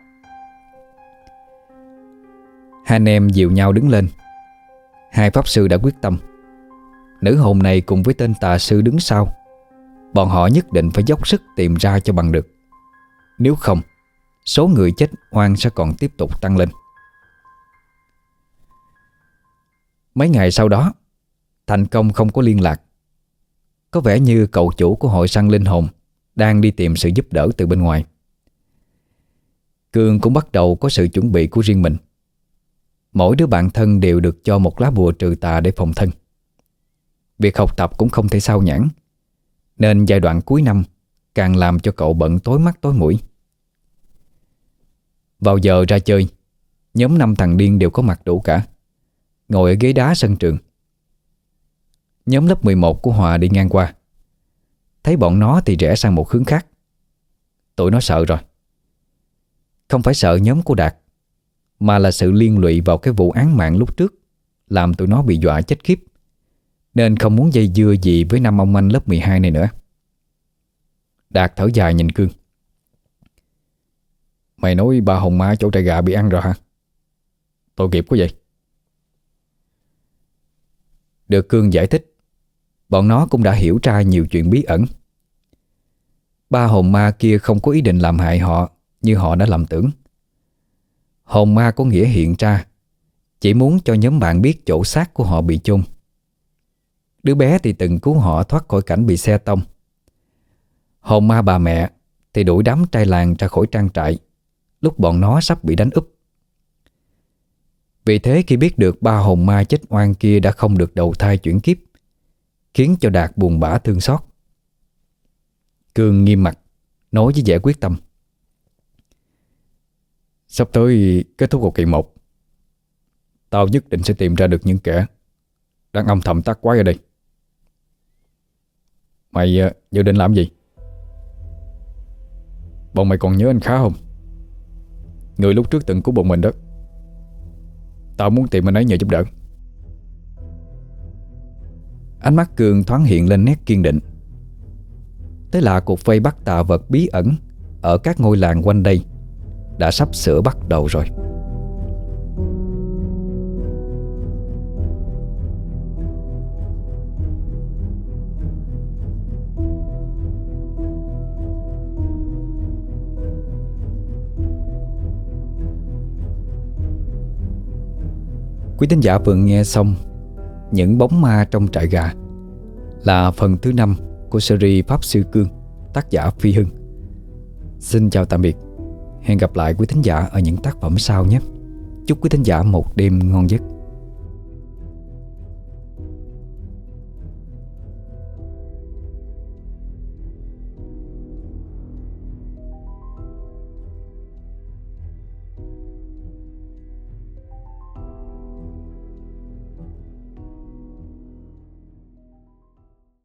Hai anh em dìu nhau đứng lên. Hai pháp sư đã quyết tâm, nữ hồn này cùng với tên tà sư đứng sau, bọn họ nhất định phải dốc sức tìm ra cho bằng được. Nếu không, số người chết oan sẽ còn tiếp tục tăng lên. Mấy ngày sau đó, Thành Công không có liên lạc. Có vẻ như cậu chủ của hội săn linh hồn đang đi tìm sự giúp đỡ từ bên ngoài. Cương cũng bắt đầu có sự chuẩn bị của riêng mình. Mỗi đứa bạn thân đều được cho một lá bùa trừ tà để phòng thân. Việc học tập cũng không thể sao nhãng, nên giai đoạn cuối năm càng làm cho cậu bận tối mắt tối mũi. Vào giờ ra chơi, nhóm năm thằng điên đều có mặt đủ cả, ngồi ở ghế đá sân trường. Nhóm lớp mười một của Hòa đi ngang qua, thấy bọn nó thì rẽ sang một hướng khác. Tụi nó sợ rồi. Không phải sợ nhóm của Đạt, mà là sự liên lụy vào cái vụ án mạng lúc trước làm tụi nó bị dọa chết khiếp, nên không muốn dây dưa gì với năm ông anh lớp mười hai này nữa. Đạt thở dài nhìn Cương. Mày nói ba hồn ma chỗ trại gà bị ăn rồi hả? Tội nghiệp quá vậy. Được Cương giải thích, bọn nó cũng đã hiểu ra nhiều chuyện bí ẩn. Ba hồn ma kia không có ý định làm hại họ như họ đã lầm tưởng. Hồn ma có nghĩa hiện ra chỉ muốn cho nhóm bạn biết chỗ xác của họ bị chôn. Đứa bé thì từng cứu họ thoát khỏi cảnh bị xe tông. Hồn ma bà mẹ thì đuổi đám trai làng ra khỏi trang trại lúc bọn nó sắp bị đánh úp. Vì thế khi biết được ba hồn ma chết oan kia đã không được đầu thai chuyển kiếp, khiến cho Đạt buồn bã thương xót. Cương nghiêm mặt nói với vẻ quyết tâm. Sắp tới kết thúc học kỳ một, tao nhất định sẽ tìm ra được những kẻ đang âm thầm tác quái ở đây. Mày uh, dự định làm gì? Bọn mày còn nhớ anh Khá không? Người lúc trước từng cứu bọn mình đó. Tao muốn tìm anh ấy nhờ giúp đỡ. Ánh mắt Cường thoáng hiện lên nét kiên định. Thế là cuộc vây bắt tà vật bí ẩn ở các ngôi làng quanh đây đã sắp sửa bắt đầu rồi. Quý thính giả vừa nghe xong Những bóng ma trong trại gà là phần thứ năm của series Pháp Sư Cương, tác giả Phi Hưng. Xin chào tạm biệt. Hẹn gặp lại quý thính giả ở những tác phẩm sau nhé. Chúc quý thính giả một đêm ngon giấc.